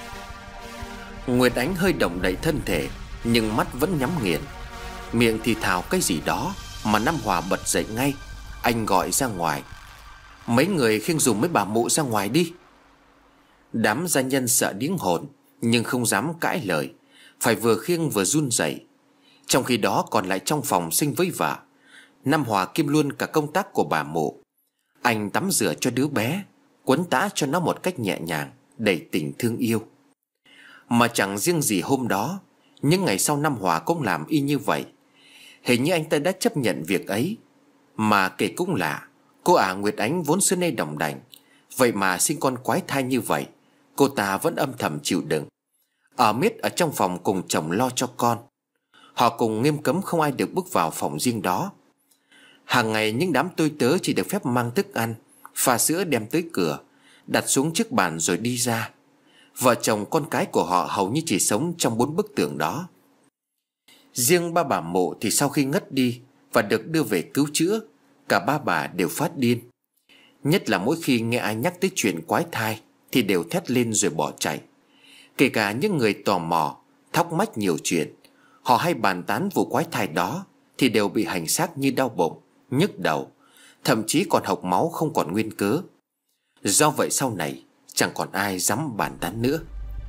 Nguyệt Ánh hơi động đậy thân thể, nhưng mắt vẫn nhắm nghiền. Miệng thì thào cái gì đó mà Nam Hòa bật dậy ngay. Anh gọi ra ngoài: "Mấy người khiêng dùm mấy bà mụ ra ngoài đi." Đám gia nhân sợ điếng hồn, nhưng không dám cãi lời, phải vừa khiêng vừa run rẩy. Trong khi đó còn lại trong phòng sinh với vợ, Nam Hòa kiêm luôn cả công tác của bà mụ. Anh tắm rửa cho đứa bé, quấn tã cho nó một cách nhẹ nhàng, đầy tình thương yêu. Mà chẳng riêng gì hôm đó, những ngày sau Nam Hòa cũng làm y như vậy. Hình như anh ta đã chấp nhận việc ấy. Mà kể cũng lạ, cô ả Nguyệt Ánh vốn xưa nay đồng đành, vậy mà sinh con quái thai như vậy, cô ta vẫn âm thầm chịu đựng, ở miết ở trong phòng cùng chồng lo cho con. Họ cùng nghiêm cấm không ai được bước vào phòng riêng đó. Hàng ngày những đám tôi tớ chỉ được phép mang thức ăn, pha sữa đem tới cửa, đặt xuống chiếc bàn rồi đi ra. Vợ chồng con cái của họ hầu như chỉ sống trong bốn bức tường đó. Riêng ba bà mụ thì sau khi ngất đi và được đưa về cứu chữa, cả ba bà đều phát điên. Nhất là mỗi khi nghe ai nhắc tới chuyện quái thai thì đều thét lên rồi bỏ chạy. Kể cả những người tò mò, thắc mắc nhiều chuyện, họ hay bàn tán vụ quái thai đó, thì đều bị hành xác như đau bụng, nhức đầu, thậm chí còn hộc máu không còn nguyên cớ. Do vậy sau này chẳng còn ai dám bàn tán nữa.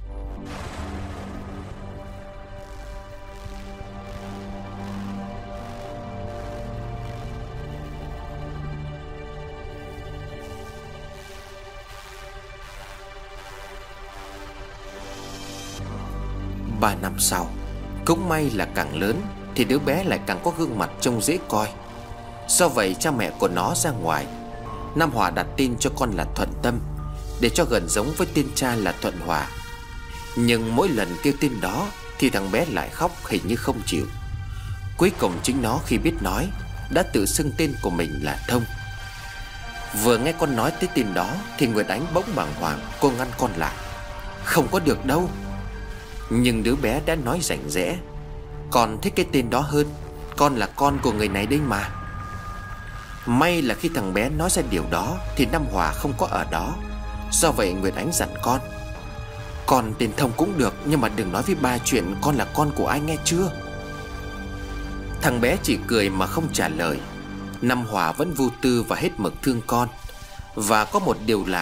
Ba năm sau, cũng may là càng lớn thì đứa bé lại càng có gương mặt trông dễ coi. Do vậy cha mẹ của nó ra ngoài, Nam Hòa đặt tên cho con là Thuận Tâm, để cho gần giống với tên cha là Thuận Hòa. Nhưng mỗi lần kêu tên đó thì thằng bé lại khóc hình như không chịu. Cuối cùng chính nó khi biết nói đã tự xưng tên của mình là Thông. Vừa nghe con nói tới tên đó thì Nguyệt Ánh bỗng bàng hoàng. Cô ngăn con lại: "Không có được đâu." Nhưng đứa bé đã nói rành rẽ: "Con thích cái tên đó hơn, con là con của người này đây mà." May là khi thằng bé nói ra điều đó thì Nam Hòa không có ở đó. Do vậy Nguyệt Ánh dặn con: "Con tên Thông cũng được, nhưng mà đừng nói với ba chuyện con là con của ai, nghe chưa?" Thằng bé chỉ cười mà không trả lời. Nam Hòa vẫn vô tư và hết mực thương con. Và có một điều lạ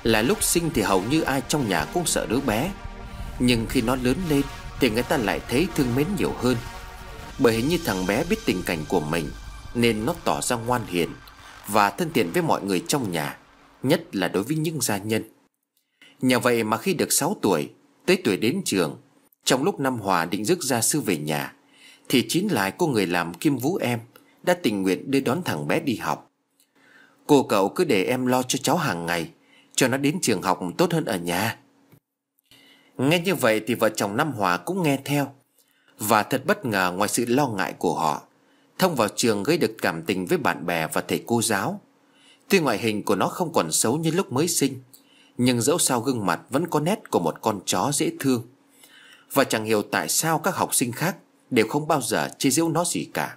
Là lúc sinh thì hầu như ai trong nhà cũng sợ đứa bé, nhưng khi nó lớn lên thì người ta lại thấy thương mến nhiều hơn. Bởi hình như thằng bé biết tình cảnh của mình, nên nó tỏ ra ngoan hiền và thân thiện với mọi người trong nhà, nhất là đối với những gia nhân. Nhờ vậy mà khi được sáu tuổi, tới tuổi đến trường, trong lúc Năm Hòa định rước gia sư về nhà, thì Chín Lại, cô người làm Kim Vũ em, đã tình nguyện đưa đón thằng bé đi học. Cô cậu cứ để em lo cho cháu hàng ngày, cho nó đến trường học tốt hơn ở nhà. Nghe như vậy thì vợ chồng Năm Hòa cũng nghe theo. Và thật bất ngờ, ngoài sự lo ngại của họ, Thông vào trường gây được cảm tình với bạn bè và thầy cô giáo. Tuy ngoại hình của nó không còn xấu như lúc mới sinh, nhưng dẫu sao gương mặt vẫn có nét của một con chó dễ thương. Và chẳng hiểu tại sao các học sinh khác đều không bao giờ chế giễu nó gì cả.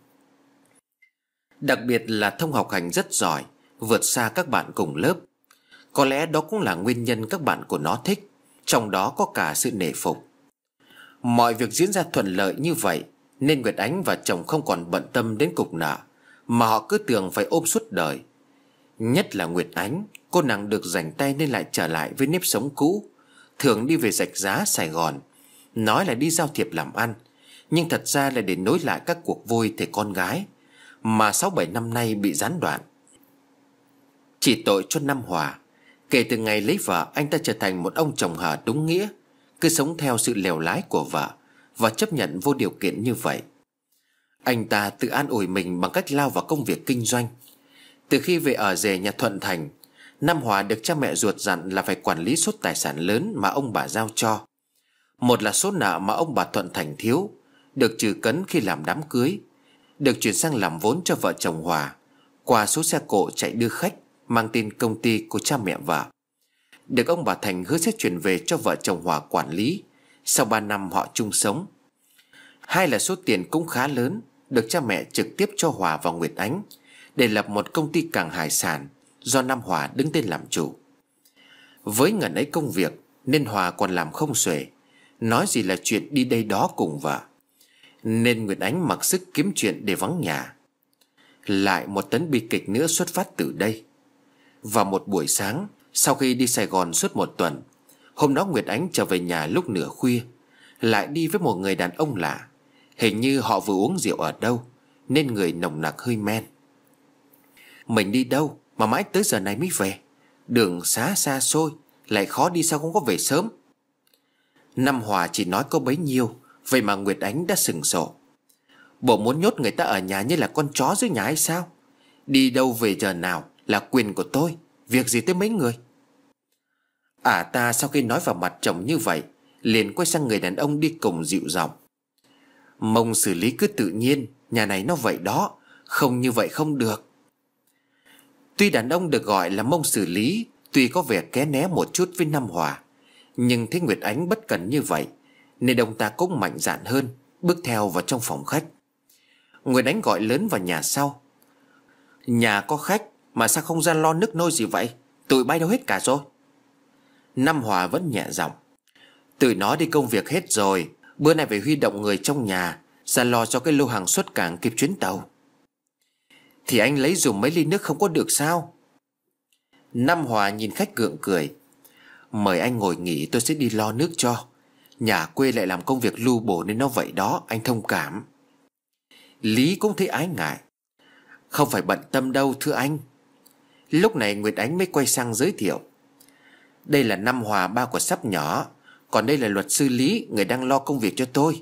Đặc biệt là Thông học hành rất giỏi, vượt xa các bạn cùng lớp. Có lẽ đó cũng là nguyên nhân các bạn của nó thích, trong đó có cả sự nể phục. Mọi việc diễn ra thuận lợi như vậy, nên Nguyệt Ánh và chồng không còn bận tâm đến cục nợ mà họ cứ tưởng phải ôm suốt đời. Nhất là Nguyệt Ánh, cô nàng được rảnh tay nên lại trở lại với nếp sống cũ, thường đi về Rạch Giá, Sài Gòn, nói là đi giao thiệp làm ăn, nhưng thật ra là để nối lại các cuộc vui thầy con gái mà sáu bảy năm nay bị gián đoạn. Chỉ tội cho Năm Hòa, kể từ ngày lấy vợ, anh ta trở thành một ông chồng hờ đúng nghĩa, cứ sống theo sự lèo lái của vợ và chấp nhận vô điều kiện như vậy. Anh ta tự an ủi mình bằng cách lao vào công việc kinh doanh. Từ khi về ở rể nhà Thuận Thành, Năm Hòa được cha mẹ ruột dặn là phải quản lý số tài sản lớn mà ông bà giao cho. Một là số nợ mà ông bà Thuận Thành thiếu, được trừ cấn khi làm đám cưới, được chuyển sang làm vốn cho vợ chồng Hòa qua số xe cộ chạy đưa khách mang tên công ty của cha mẹ vợ, được ông bà Thành hứa sẽ chuyển về cho vợ chồng Hòa quản lý sau ba năm họ chung sống. Hai là số tiền cũng khá lớn, được cha mẹ trực tiếp cho Hòa và Nguyệt Ánh để lập một công ty cảng hải sản do Năm Hòa đứng tên làm chủ. Với ngần ấy công việc nên Hòa còn làm không xuể, nói gì là chuyện đi đây đó cùng vợ, nên Nguyệt Ánh mặc sức kiếm chuyện để vắng nhà. Lại một tấn bi kịch nữa xuất phát từ đây. Vào một buổi sáng, sau khi đi Sài Gòn suốt một tuần, hôm đó Nguyệt Ánh trở về nhà lúc nửa khuya, lại đi với một người đàn ông lạ. Hình như họ vừa uống rượu ở đâu nên người nồng nặc hơi men. Mình đi đâu mà mãi tới giờ này mới về? Đường xá xa xôi, lại khó đi, sao không có về sớm? Năm Hòa chỉ nói có bấy nhiêu, vậy mà Nguyệt Ánh đã sừng sộ. Bộ muốn nhốt người ta ở nhà như là con chó dưới nhà hay sao? Đi đâu về giờ nào là quyền của tôi, việc gì tới mấy người? À ta sau khi nói vào mặt chồng như vậy, liền quay sang người đàn ông đi cùng dịu giọng: Mông xử lý cứ tự nhiên, nhà này nó vậy đó, không như vậy không được. Tuy đàn ông được gọi là Mông xử lý, tuy có vẻ ké né một chút với Năm Hòa, nhưng thấy Nguyệt Ánh bất cần như vậy nên ông ta cũng mạnh dạn hơn, bước theo vào trong phòng khách. Nguyệt Ánh gọi lớn vào nhà sau: Nhà có khách mà sao không ra lo nước nôi gì vậy? Tụi bay đâu hết cả rồi? Năm Hòa vẫn nhẹ giọng: Tụi nó đi công việc hết rồi, bữa nay phải huy động người trong nhà ra lo cho cái lô hàng xuất cảng kịp chuyến tàu. Thì anh lấy dùng mấy ly nước không có được sao? Năm Hòa nhìn khách gượng cười: Mời anh ngồi nghỉ, tôi sẽ đi lo nước cho. Nhà quê lại làm công việc lu bổ nên nó vậy đó, anh thông cảm. Lý cũng thấy ái ngại: Không phải bận tâm đâu thưa anh. Lúc này Nguyệt Ánh mới quay sang giới thiệu: Đây là Năm Hòa, ba của Sắp nhỏ. Còn đây là luật sư Lý, người đang lo công việc cho tôi.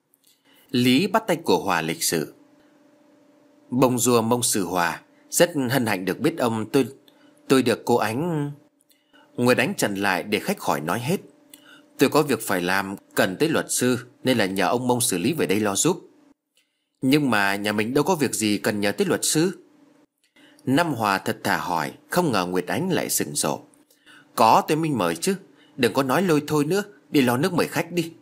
Lý bắt tay của Hòa lịch sự: Bông rùa Mông Sử Hòa, rất hân hạnh được biết ông. Tôi tôi được cô Ánh. Nguyệt Ánh chặn lại để khách khỏi nói hết: Tôi có việc phải làm, cần tới luật sư, nên là nhờ ông Mông xử lý về đây lo giúp. Nhưng mà nhà mình đâu có việc gì cần nhờ tới luật sư. Năm Hòa thật thà hỏi, không ngờ Nguyệt Ánh lại sừng sộ: Có, tôi minh mời chứ, đừng có nói lôi thôi nữa, đi lo nước mời khách đi.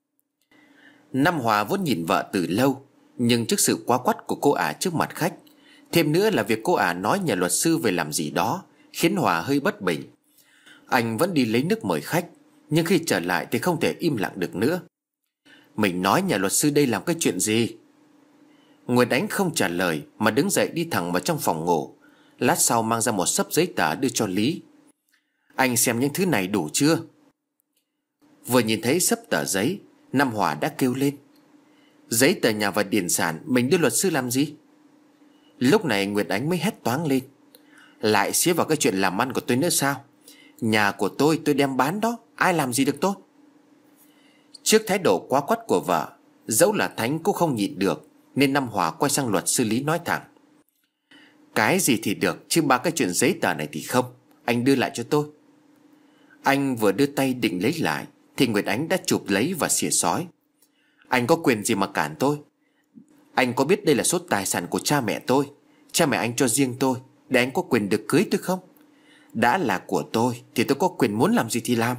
Năm Hòa vốn nhìn vợ từ lâu, nhưng trước sự quá quắt của cô ả trước mặt khách, thêm nữa là việc cô ả nói nhờ luật sư về làm gì đó, khiến Hòa hơi bất bình. Anh vẫn đi lấy nước mời khách, nhưng khi trở lại thì không thể im lặng được nữa. Mình nói nhà luật sư đây làm cái chuyện gì? Nguyệt Ánh không trả lời mà đứng dậy đi thẳng vào trong phòng ngủ. Lát sau mang ra một xấp giấy tờ đưa cho Lý. Anh xem những thứ này đủ chưa? Vừa nhìn thấy xấp tờ giấy, Nam Hòa đã kêu lên: Giấy tờ nhà và điển sản mình đưa luật sư làm gì? Lúc này Nguyệt Ánh mới hét toáng lên: Lại xía vào cái chuyện làm ăn của tôi nữa sao? Nhà của tôi tôi đem bán đó, ai làm gì được tôi? Trước thái độ quá quắt của vợ, dẫu là Thánh cũng không nhịn được, nên Nam Hòa quay sang luật sư Lý nói thẳng: Cái gì thì được, chứ ba cái chuyện giấy tờ này thì không. Anh đưa lại cho tôi. Anh vừa đưa tay định lấy lại thì Nguyệt Ánh đã chụp lấy và xỉa xói: Anh có quyền gì mà cản tôi? Anh có biết đây là số tài sản của cha mẹ tôi, cha mẹ anh cho riêng tôi, để anh có quyền được cưới tôi không? Đã là của tôi thì tôi có quyền muốn làm gì thì làm.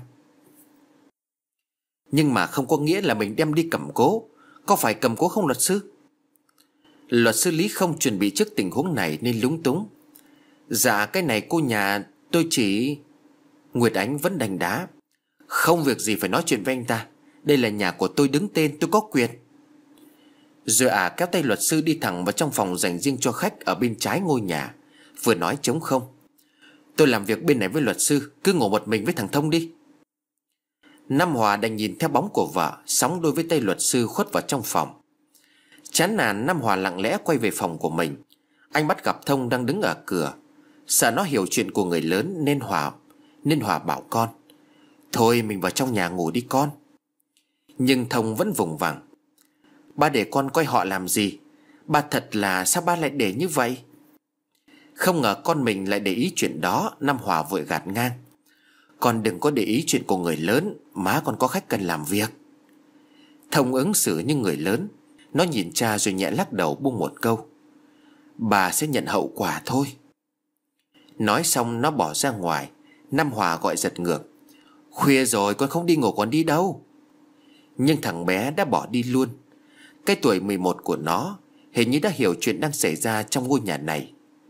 Nhưng mà không có nghĩa là mình đem đi cầm cố. Có phải cầm cố không luật sư? Luật sư Lý không chuẩn bị trước tình huống này nên lúng túng: Dạ cái này cô nhà tôi chỉ... Nguyệt Ánh vẫn đành đá: Không việc gì phải nói chuyện với anh ta. Đây là nhà của tôi đứng tên, tôi có quyền. Rồi ả à kéo tay luật sư đi thẳng vào trong phòng dành riêng cho khách ở bên trái ngôi nhà, vừa nói trống không: Tôi làm việc bên này với luật sư, cứ ngồi một mình với thằng Thông đi. Nam Hòa đành nhìn theo bóng của vợ sóng đôi với tay luật sư khuất vào trong phòng. Chán nản, Nam Hòa lặng lẽ quay về phòng của mình. Anh bắt gặp Thông đang đứng ở cửa. Sợ nó hiểu chuyện của người lớn nên Hòa Nên Hòa bảo con: Thôi mình vào trong nhà ngủ đi con. Nhưng Thông vẫn vùng vằng: Ba để con coi họ làm gì? Ba thật là sao ba lại để như vậy? Không ngờ con mình lại để ý chuyện đó. Nam Hòa vội gạt ngang: Con đừng có để ý chuyện của người lớn, má còn có khách cần làm việc. Thông ứng xử như người lớn. Nó nhìn cha rồi nhẹ lắc đầu buông một câu: Bà sẽ nhận hậu quả thôi. Nói xong nó bỏ ra ngoài. Nam Hòa gọi giật ngược: Khuya rồi con không đi ngủ còn đi đâu? Nhưng thằng bé đã bỏ đi luôn. Cái tuổi mười một của nó hình như đã hiểu chuyện đang xảy ra trong ngôi nhà này.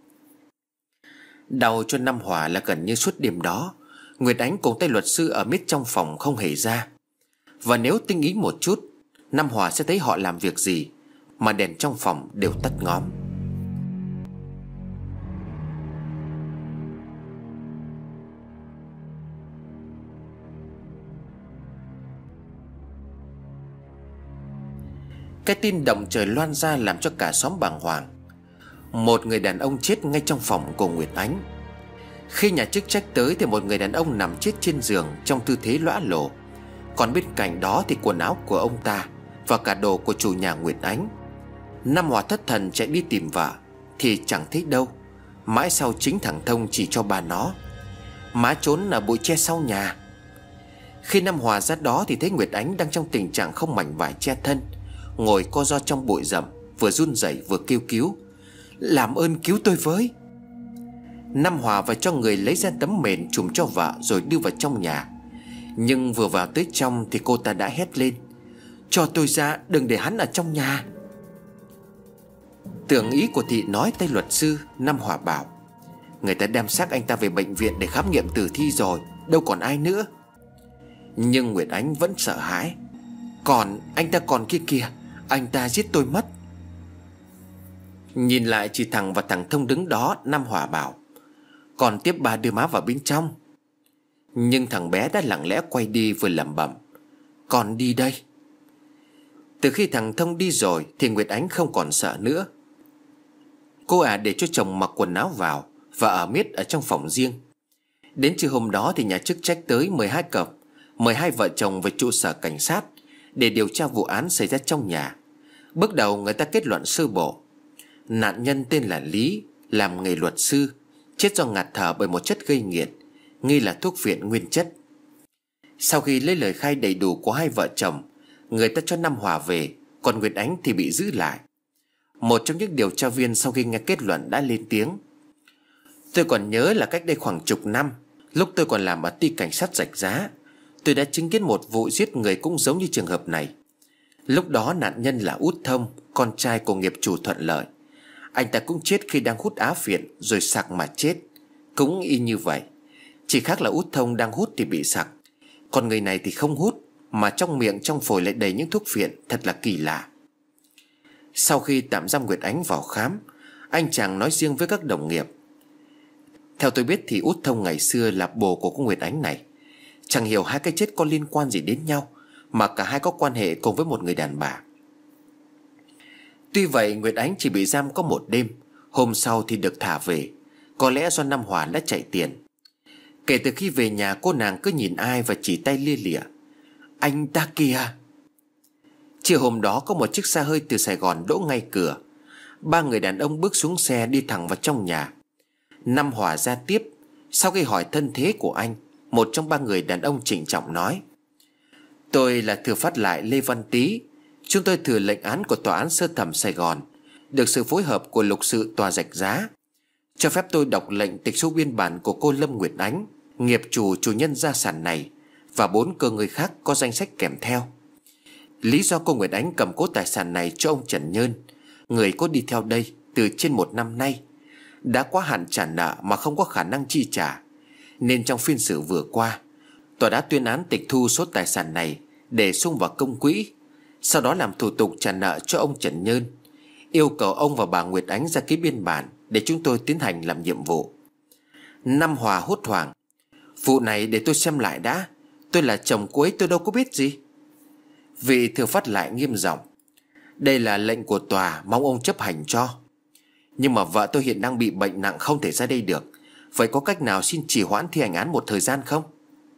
Đau cho Nam Hòa là gần như suốt đêm đó Nguyệt Ánh cùng tay luật sư ở miết trong phòng không hề ra. Và nếu tinh ý một chút, Nam Hòa sẽ thấy họ làm việc gì mà đèn trong phòng đều tắt ngóm. Cái tin động trời loan ra làm cho cả xóm bàng hoàng. Một người đàn ông chết ngay trong phòng của Nguyệt Ánh. Khi nhà chức trách tới thì một người đàn ông nằm chết trên giường trong tư thế lõa lồ. Còn bên cạnh đó thì quần áo của ông ta và cả đồ của chủ nhà Nguyệt Ánh. Nam Hòa thất thần chạy đi tìm vợ thì chẳng thấy đâu. Mãi sau chính thằng Thông chỉ cho bà nó: Má trốn ở bụi tre sau nhà. Khi Nam Hòa ra đó thì thấy Nguyệt Ánh đang trong tình trạng không mảnh vải che thân, ngồi co ro trong bụi rậm, vừa run rẩy vừa kêu cứu: Làm ơn cứu tôi với. Nam Hòa và cho người lấy ra tấm mền trùm cho vợ rồi đưa vào trong nhà. Nhưng vừa vào tới trong thì cô ta đã hét lên: Cho tôi ra, đừng để hắn ở trong nhà. Tưởng ý của thị nói tay luật sư, Nam Hòa bảo: Người ta đem xác anh ta về bệnh viện để khám nghiệm tử thi rồi, đâu còn ai nữa. Nhưng Nguyệt Ánh vẫn sợ hãi: Còn anh ta còn kia kìa, anh ta giết tôi mất. Nhìn lại chỉ thằng và thằng Thông đứng đó, Nam Hòa bảo: Còn tiếp bà đưa má vào bên trong. Nhưng thằng bé đã lặng lẽ quay đi vừa lẩm bẩm: Con đi đây. Từ khi thằng Thông đi rồi thì Nguyệt Ánh không còn sợ nữa. Cô à để cho chồng mặc quần áo vào và ở miết ở trong phòng riêng. Đến trưa hôm đó thì nhà chức trách tới mười hai cặp, mời hai vợ chồng về trụ sở cảnh sát để điều tra vụ án xảy ra trong nhà. Bước đầu người ta kết luận sơ bộ: nạn nhân tên là Lý, làm nghề luật sư, chết do ngạt thở bởi một chất gây nghiện, nghi là thuốc viện nguyên chất. Sau khi lấy lời khai đầy đủ của hai vợ chồng, người ta cho Nam Hòa về, còn Nguyệt Ánh thì bị giữ lại. Một trong những điều tra viên sau khi nghe kết luận đã lên tiếng: Tôi còn nhớ là cách đây khoảng chục năm, lúc tôi còn làm ở ty cảnh sát Rạch Giá, tôi đã chứng kiến một vụ giết người cũng giống như trường hợp này. Lúc đó nạn nhân là Út Thông, con trai của nghiệp chủ Thuận Lợi. Anh ta cũng chết khi đang hút á phiện rồi sặc mà chết, cũng y như vậy. Chỉ khác là Út Thông đang hút thì bị sặc, còn người này thì không hút, mà trong miệng trong phổi lại đầy những thuốc phiện, thật là kỳ lạ. Sau khi tạm giam Nguyệt Ánh vào khám, anh chàng nói riêng với các đồng nghiệp: Theo tôi biết thì Út Thông ngày xưa là bồ của cô Nguyệt Ánh này. Chẳng hiểu hai cái chết có liên quan gì đến nhau, mà cả hai có quan hệ cùng với một người đàn bà. Tuy vậy Nguyệt Ánh chỉ bị giam có một đêm, hôm sau thì được thả về. Có lẽ do Nam Hòa đã chạy tiền. Kể từ khi về nhà, cô nàng cứ nhìn ai và chỉ tay lia lịa: "Anh ta kìa." Chiều hôm đó có một chiếc xe hơi từ Sài Gòn đỗ ngay cửa. Ba người đàn ông bước xuống xe đi thẳng vào trong nhà. Nam Hòa ra tiếp. Sau khi hỏi thân thế của anh, một trong ba người đàn ông trịnh trọng nói: "Tôi là thừa phát lại Lê Văn Tý. Chúng tôi thừa lệnh án của Tòa án Sơ thẩm Sài Gòn, được sự phối hợp của lục sự tòa Rạch Giá. Cho phép tôi đọc lệnh tịch thu biên bản của cô Lâm Nguyệt Ánh, nghiệp chủ chủ nhân gia sản này, và bốn cơ người khác có danh sách kèm theo. Lý do cô Nguyệt Ánh cầm cố tài sản này cho ông Trần Nhơn, người có đi theo đây từ trên một năm nay, đã quá hạn trả nợ mà không có khả năng chi trả, nên trong phiên xử vừa qua, tòa đã tuyên án tịch thu số tài sản này để sung vào công quỹ, sau đó làm thủ tục trả nợ cho ông Trần Nhơn, yêu cầu ông và bà Nguyệt Ánh ra ký biên bản để chúng tôi tiến hành làm nhiệm vụ." Nam Hòa hốt hoảng: "Vụ này để tôi xem lại đã. Tôi là chồng cô ấy, tôi đâu có biết gì." Vị thừa phát lại nghiêm giọng: "Đây là lệnh của tòa, mong ông chấp hành cho. Nhưng mà vợ tôi hiện đang bị bệnh nặng, không thể ra đây được. Vậy có cách nào xin trì hoãn thi hành án một thời gian không?"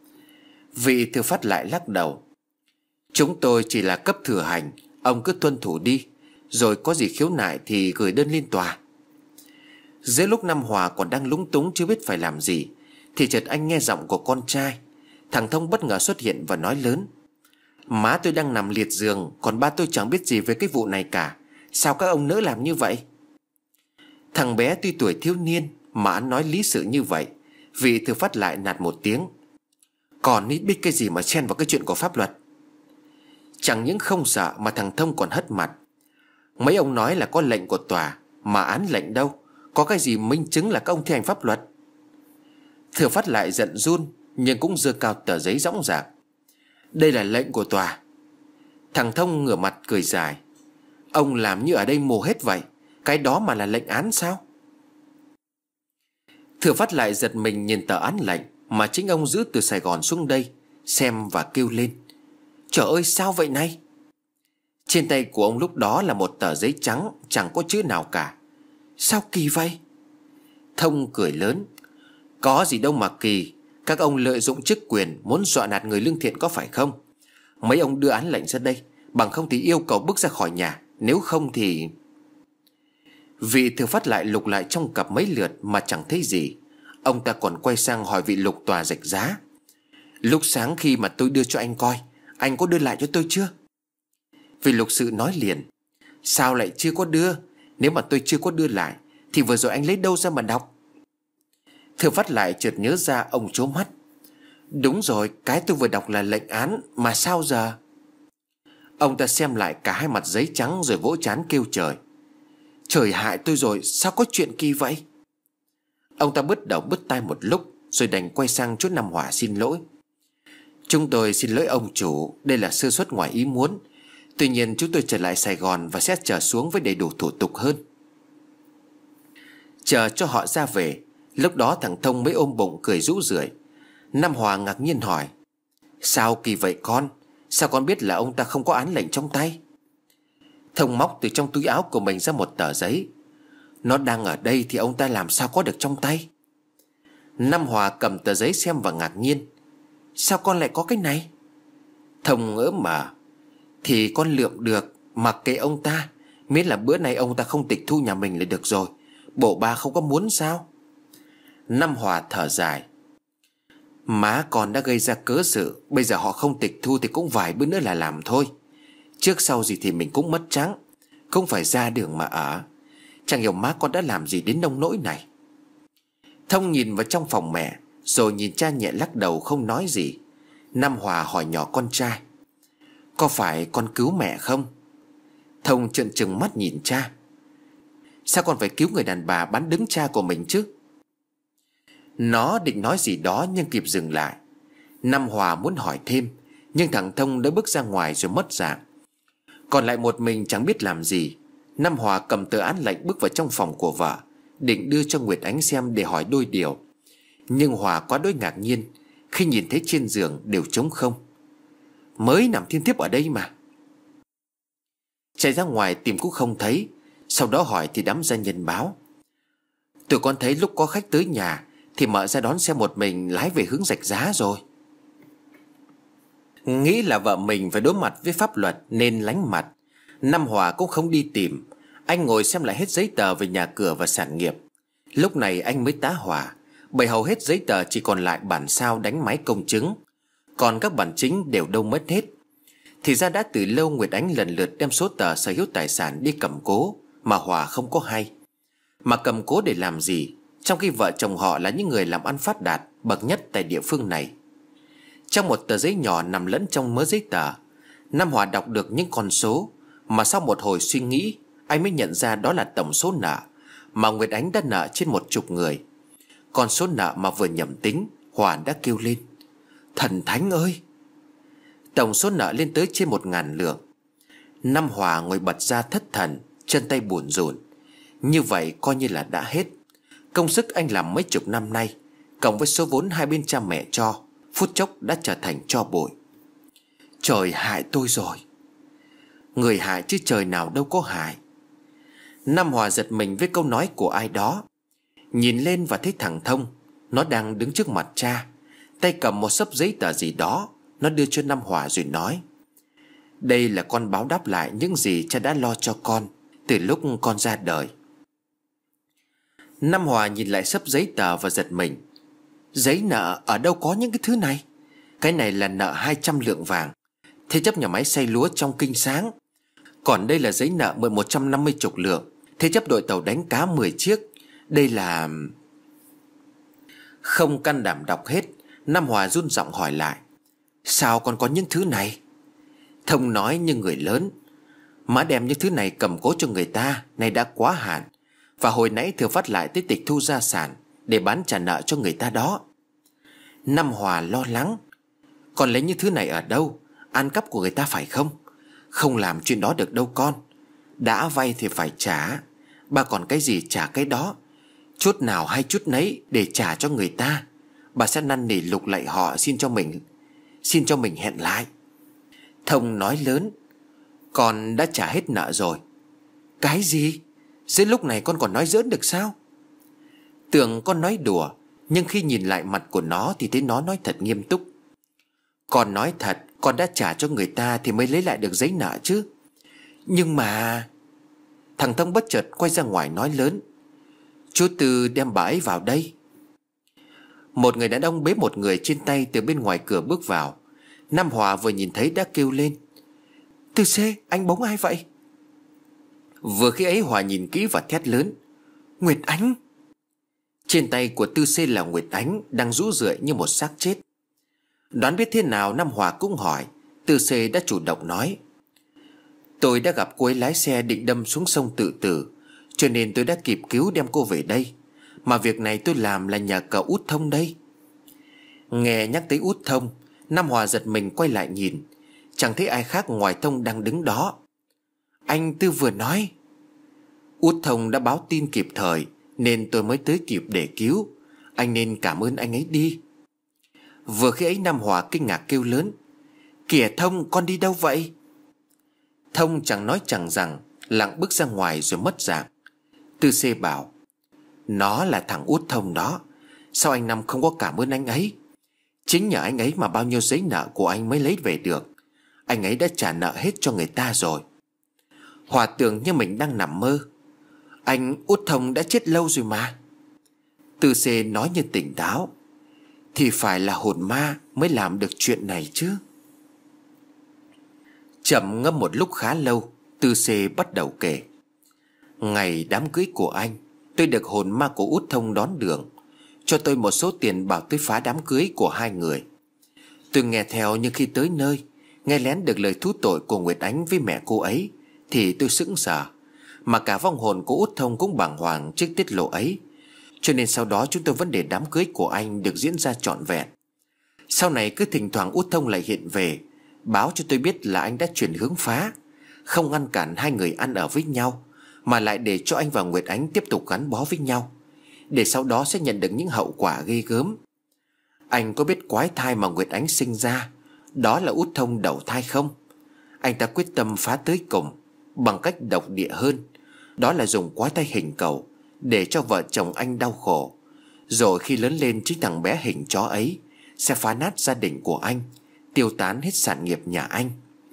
Vị thừa phát lại lắc đầu: "Chúng tôi chỉ là cấp thừa hành, ông cứ tuân thủ đi, rồi có gì khiếu nại thì gửi đơn lên tòa." Giữa lúc Nam Hòa còn đang lúng túng chưa biết phải làm gì, thì chợt anh nghe giọng của con trai. Thằng Thông bất ngờ xuất hiện và nói lớn: "Má tôi đang nằm liệt giường, còn ba tôi chẳng biết gì về cái vụ này cả. Sao các ông nỡ làm như vậy?" Thằng bé tuy tuổi thiếu niên mà anh nói lý sự như vậy. Vị thừa phát lại nạt một tiếng: "Còn ít biết cái gì mà chen vào cái chuyện của pháp luật." Chẳng những không sợ mà thằng Thông còn hất mặt: "Mấy ông nói là có lệnh của tòa, mà án lệnh đâu, có cái gì minh chứng là các ông thi hành pháp luật?" Thừa phát lại giận run, nhưng cũng giơ cao tờ giấy dõng dạc: "Đây là lệnh của tòa." Thằng Thông ngửa mặt cười dài: "Ông làm như ở đây mồ hết vậy. Cái đó mà là lệnh án sao?" Thừa phát lại giật mình nhìn tờ án lệnh mà chính ông giữ từ Sài Gòn xuống đây, xem và kêu lên: "Trời ơi, sao vậy này?" Trên tay của ông lúc đó là một tờ giấy trắng, chẳng có chữ nào cả. "Sao kỳ vậy?" Thông cười lớn: "Có gì đâu mà kỳ. Các ông lợi dụng chức quyền muốn dọa nạt người lương thiện có phải không? Mấy ông đưa án lệnh ra đây, bằng không thì yêu cầu bước ra khỏi nhà, nếu không thì..." Vị thừa phát lại lục lại trong cặp mấy lượt mà chẳng thấy gì. Ông ta còn quay sang hỏi vị lục tòa Rạch Giá: "Lúc sáng khi mà tôi đưa cho anh coi, anh có đưa lại cho tôi chưa?" Vị lục sự nói liền: "Sao lại chưa có đưa? Nếu mà tôi chưa có đưa lại thì vừa rồi anh lấy đâu ra mà đọc?" Thừa phát lại chợt nhớ ra, ông trố mắt: "Đúng rồi, cái tôi vừa đọc là lệnh án, mà sao giờ?" Ông ta xem lại cả hai mặt giấy trắng rồi vỗ trán kêu trời: "Trời hại tôi rồi, sao có chuyện kỳ vậy?" Ông ta bứt đầu bứt tai một lúc rồi đành quay sang chỗ Nam Hòa xin lỗi: "Chúng tôi xin lỗi ông chủ, đây là sơ suất ngoài ý muốn. Tuy nhiên chúng tôi trở lại Sài Gòn và sẽ trở xuống với đầy đủ thủ tục hơn." Chờ cho họ ra về, lúc đó thằng Thông mới ôm bụng cười rũ rượi. Nam Hòa ngạc nhiên hỏi: "Sao kỳ vậy con? Sao con biết là ông ta không có án lệnh trong tay?" Thông móc từ trong túi áo của mình ra một tờ giấy: "Nó đang ở đây thì ông ta làm sao có được trong tay?" Nam Hòa cầm tờ giấy xem và ngạc nhiên: "Sao con lại có cái này?" Thông ngỡ mờ: "Thì con lượm được, mặc kệ ông ta, miễn là bữa nay ông ta không tịch thu nhà mình là được rồi. Bộ ba không có muốn sao?" Nam Hòa thở dài: "Má con đã gây ra cớ sự, bây giờ họ không tịch thu thì cũng vài bữa nữa là làm thôi. Trước sau gì thì mình cũng mất trắng, không phải ra đường mà ở. Chẳng hiểu má con đã làm gì đến nông nỗi này." Thông nhìn vào trong phòng mẹ, rồi nhìn cha nhẹ lắc đầu không nói gì. Nam Hòa hỏi nhỏ con trai: "Có phải con cứu mẹ không?" Thông trợn trừng mắt nhìn cha: "Sao con phải cứu người đàn bà bán đứng cha của mình chứ?" Nó định nói gì đó nhưng kịp dừng lại. Nam Hòa muốn hỏi thêm, nhưng thằng Thông đã bước ra ngoài rồi mất dạng. Còn lại một mình chẳng biết làm gì. Nam Hòa cầm tờ án lệnh bước vào trong phòng của vợ, định đưa cho Nguyệt Ánh xem để hỏi đôi điều, Nhưng Hòa quá đỗi ngạc nhiên khi nhìn thấy trên giường đều trống không. Mới nằm thiên thiếp ở đây mà. Chạy ra ngoài tìm cũng không thấy. Sau đó hỏi thì đám gia nhân báo: tụi con thấy lúc có khách tới nhà thì mợ ra đón xe một mình lái về hướng Rạch Giá rồi. Nghĩ là vợ mình phải đối mặt với pháp luật nên lánh mặt, Năm Hòa cũng không đi tìm. Anh ngồi xem lại hết giấy tờ về nhà cửa và sản nghiệp. Lúc này anh mới tá hỏa, bởi hầu hết giấy tờ chỉ còn lại bản sao đánh máy công chứng, còn các bản chính đều đâu mất hết. Thì ra đã từ lâu Nguyệt Ánh lần lượt đem số tờ sở hữu tài sản đi cầm cố mà Hòa không có hay. Mà cầm cố để làm gì, trong khi vợ chồng họ là những người làm ăn phát đạt bậc nhất tại địa phương này? Trong một tờ giấy nhỏ nằm lẫn trong mớ giấy tờ, Nam Hòa đọc được những con số mà sau một hồi suy nghĩ anh mới nhận ra đó là tổng số nợ mà Nguyệt Ánh đã nợ trên một chục người. Con số nợ mà vừa nhẩm tính, Hòa đã kêu lên: thần thánh ơi! Tổng số nợ lên tới trên một ngàn lượng. Năm Hòa ngồi bật ra thất thần, chân tay buồn rùn. Như vậy coi như là đã hết. Công sức anh làm mấy chục năm nay, cộng với số vốn hai bên cha mẹ cho, phút chốc đã trở thành tro bụi. Trời hại tôi rồi. Người hại chứ trời nào đâu có hại. Nam Hòa giật mình với câu nói của ai đó. Nhìn lên và thấy thằng Thông, nó đang đứng trước mặt cha, tay cầm một xấp giấy tờ gì đó. Nó đưa cho Nam Hòa rồi nói: đây là con báo đáp lại những gì cha đã lo cho con từ lúc con ra đời. Nam Hòa nhìn lại xấp giấy tờ và giật mình. Giấy nợ ở đâu có những cái thứ này? Cái này là nợ hai trăm lượng vàng, thế chấp nhà máy xay lúa trong Kinh Sáng. Còn đây là giấy nợ mượn một trăm năm mươi chục lượng, thế chấp đội tàu đánh cá mười chiếc. Đây là... Không can đảm đọc hết, Nam Hòa run giọng hỏi lại: sao còn có những thứ này? Thông nói như người lớn: má đem những thứ này cầm cố cho người ta này đã quá hạn, và hồi nãy thừa phát lại tới tịch thu gia sản để bán trả nợ cho người ta đó. Nam Hòa lo lắng: con lấy những thứ này ở đâu? Ăn cắp của người ta phải không? Không làm chuyện đó được đâu con. Đã vay thì phải trả. Bà còn cái gì trả cái đó. Chút nào hay chút nấy để trả cho người ta. Bà sẽ năn nỉ lục lạy họ xin cho mình Xin cho mình hẹn lại. Thông nói lớn: con đã trả hết nợ rồi. Cái gì? Dưới lúc này con còn nói giỡn được sao? Tưởng con nói đùa, nhưng khi nhìn lại mặt của nó thì thấy nó nói thật nghiêm túc. Con nói thật, con đã trả cho người ta thì mới lấy lại được giấy nợ chứ. Nhưng mà... Thằng Thông bất chợt quay ra ngoài nói lớn: chú Tư đem bà ấy vào đây. Một người đàn ông bế một người trên tay từ bên ngoài cửa bước vào. Nam Hòa vừa nhìn thấy đã kêu lên: Tư C, anh bóng ai vậy? Vừa khi ấy Hòa nhìn kỹ và thét lớn: Nguyệt Ánh! Trên tay của Tư C là Nguyệt Ánh, đang rũ rượi như một xác chết. Đoán biết thế nào Nam Hòa cũng hỏi. Tư C đã chủ động nói: tôi đã gặp cô ấy lái xe định đâm xuống sông tự tử, cho nên tôi đã kịp cứu đem cô về đây. Mà việc này tôi làm là nhờ cậu Út Thông đây. Nghe nhắc tới Út Thông, Nam Hòa giật mình quay lại nhìn. Chẳng thấy ai khác ngoài Thông đang đứng đó. Anh Tư vừa nói: Út Thông đã báo tin kịp thời nên tôi mới tới kịp để cứu. Anh nên cảm ơn anh ấy đi. Vừa khi ấy Nam Hòa kinh ngạc kêu lớn: Kìa Thông, con đi đâu vậy? Thông chẳng nói chẳng rằng, lặng bước ra ngoài rồi mất dạng. Tư C bảo: Nó là thằng Út Thông đó. Sao anh Năm không có cảm ơn anh ấy? Chính nhờ anh ấy mà bao nhiêu giấy nợ của anh mới lấy về được. Anh ấy đã trả nợ hết cho người ta rồi. Hòa tưởng như mình đang nằm mơ. Anh Út Thông đã chết lâu rồi mà. Tư C nói như tỉnh táo: Thì phải là hồn ma mới làm được chuyện này chứ. Trầm ngâm một lúc khá lâu, Tư C bắt đầu kể: Ngày đám cưới của anh, tôi được hồn ma của Út Thông đón đường, cho tôi một số tiền bảo tôi phá đám cưới của hai người. Tôi nghe theo, nhưng khi tới nơi, nghe lén được lời thú tội của Nguyệt Ánh với mẹ cô ấy, thì tôi sững sờ. Mà cả vong hồn của Út Thông cũng bàng hoàng trước tiết lộ ấy. Cho nên sau đó chúng tôi vẫn để đám cưới của anh được diễn ra trọn vẹn. Sau này cứ thỉnh thoảng Út Thông lại hiện về, báo cho tôi biết là anh đã chuyển hướng phá, không ngăn cản hai người ăn ở với nhau, mà lại để cho anh và Nguyệt Ánh tiếp tục gắn bó với nhau. để sau đó sẽ nhận được những hậu quả ghê gớm. Anh có biết quái thai mà Nguyệt Ánh sinh ra, đó là Út Thông đầu thai không? Anh ta quyết tâm phá tới cùng bằng cách độc địa hơn, đó là dùng quái thai hình cầu để cho vợ chồng anh đau khổ. Rồi khi lớn lên, chính thằng bé hình chó ấy sẽ phá nát gia đình của anh, tiêu tán hết sản nghiệp nhà anh.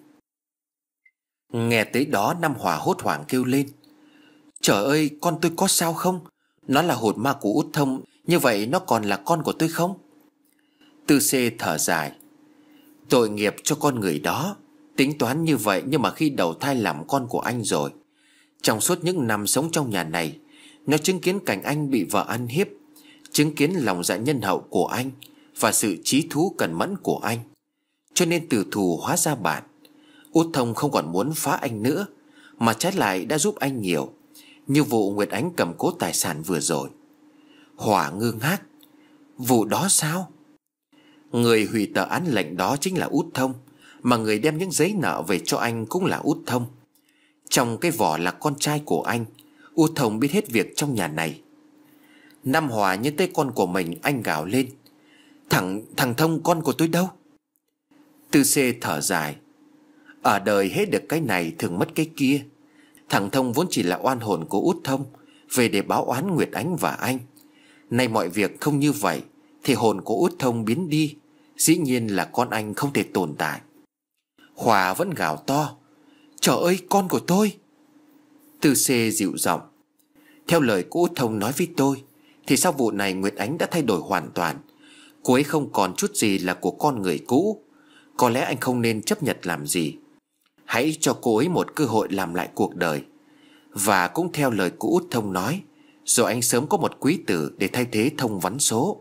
Nghe tới đó, Năm Hòa hốt hoảng kêu lên: Trời ơi, con tôi có sao không? Nó là hồn ma của Út Thông, như vậy nó còn là con của tôi không? Tư Xê thở dài: Tội nghiệp cho con người đó. Tính toán như vậy, nhưng mà khi đầu thai làm con của anh rồi, trong suốt những năm sống trong nhà này, nó chứng kiến cảnh anh bị vợ ăn hiếp, chứng kiến lòng dạ nhân hậu của anh và sự chí thú cẩn mẫn của anh, cho nên từ thù hóa ra bạn. Út Thông không còn muốn phá anh nữa, mà trái lại đã giúp anh nhiều, như vụ Nguyệt Ánh cầm cố tài sản vừa rồi. Hòa ngơ ngác: Vụ đó sao? Người hủy tờ án lệnh đó chính là Út Thông, mà người đem những giấy nợ về cho anh cũng là Út Thông. Trong cái vỏ là con trai của anh. Út Thông biết hết việc trong nhà này. Năm Hòa nhớ tới con của mình, anh gào lên: Thằng, thằng Thông con của tôi đâu? Tư Xê thở dài: Ở đời hết được cái này thường mất cái kia. Thằng Thông vốn chỉ là oan hồn của Út Thông, về để báo oán Nguyệt Ánh và anh. Nay mọi việc không như vậy, thì hồn của Út Thông biến đi, dĩ nhiên là con anh không thể tồn tại. Hòa vẫn gào to: Trời ơi, con của tôi! Tư Xê dịu giọng: Theo lời của Út Thông nói với tôi, thì sau vụ này Nguyệt Ánh đã thay đổi hoàn toàn. Cô ấy không còn chút gì là của con người cũ. Có lẽ anh không nên chấp nhận làm gì. Hãy cho cô ấy một cơ hội làm lại cuộc đời. Và cũng theo lời của Út Thông nói, rồi anh sớm có một quý tử để thay thế Thông vắn số.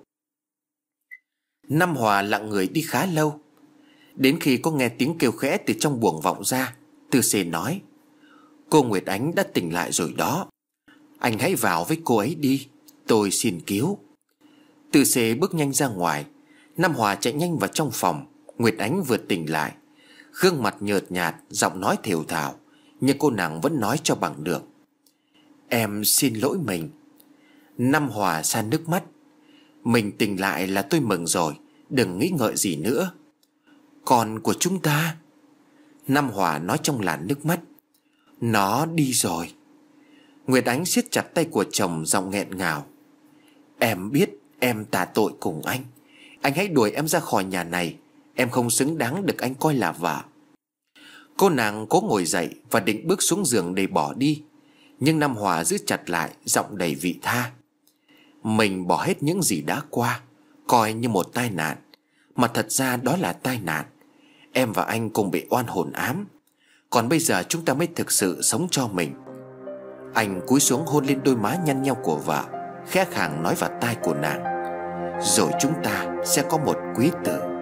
Năm Hòa lặng người đi khá lâu. Đến khi có nghe tiếng kêu khẽ từ trong buồng vọng ra, Tư Xê nói: Cô Nguyệt Ánh đã tỉnh lại rồi đó. Anh hãy vào với cô ấy đi, tôi xin cứu. Tư Xê bước nhanh ra ngoài. Năm Hòa chạy nhanh vào trong phòng. Nguyệt Ánh vừa tỉnh lại, gương mặt nhợt nhạt, giọng nói thều thào, nhưng cô nàng vẫn nói cho bằng được: Em xin lỗi mình. Năm Hòa sa nước mắt: Mình tỉnh lại là tôi mừng rồi, đừng nghĩ ngợi gì nữa. Con của chúng ta? Năm Hòa nói trong làn nước mắt: Nó đi rồi. Nguyệt Ánh siết chặt tay của chồng, giọng nghẹn ngào: Em biết em tà tội cùng anh. Anh hãy đuổi em ra khỏi nhà này. Em không xứng đáng được anh coi là vợ. Cô nàng cố ngồi dậy và định bước xuống giường để bỏ đi, nhưng Năm Hòa giữ chặt lại, giọng đầy vị tha: Mình bỏ hết những gì đã qua, coi như một tai nạn, mà thật ra đó là tai nạn. Em và anh cùng bị oan hồn ám, còn bây giờ chúng ta mới thực sự sống cho mình. Anh cúi xuống hôn lên đôi má nhăn nheo của vợ, khẽ khàng nói vào tai của nàng: Rồi chúng ta sẽ có một quý tử.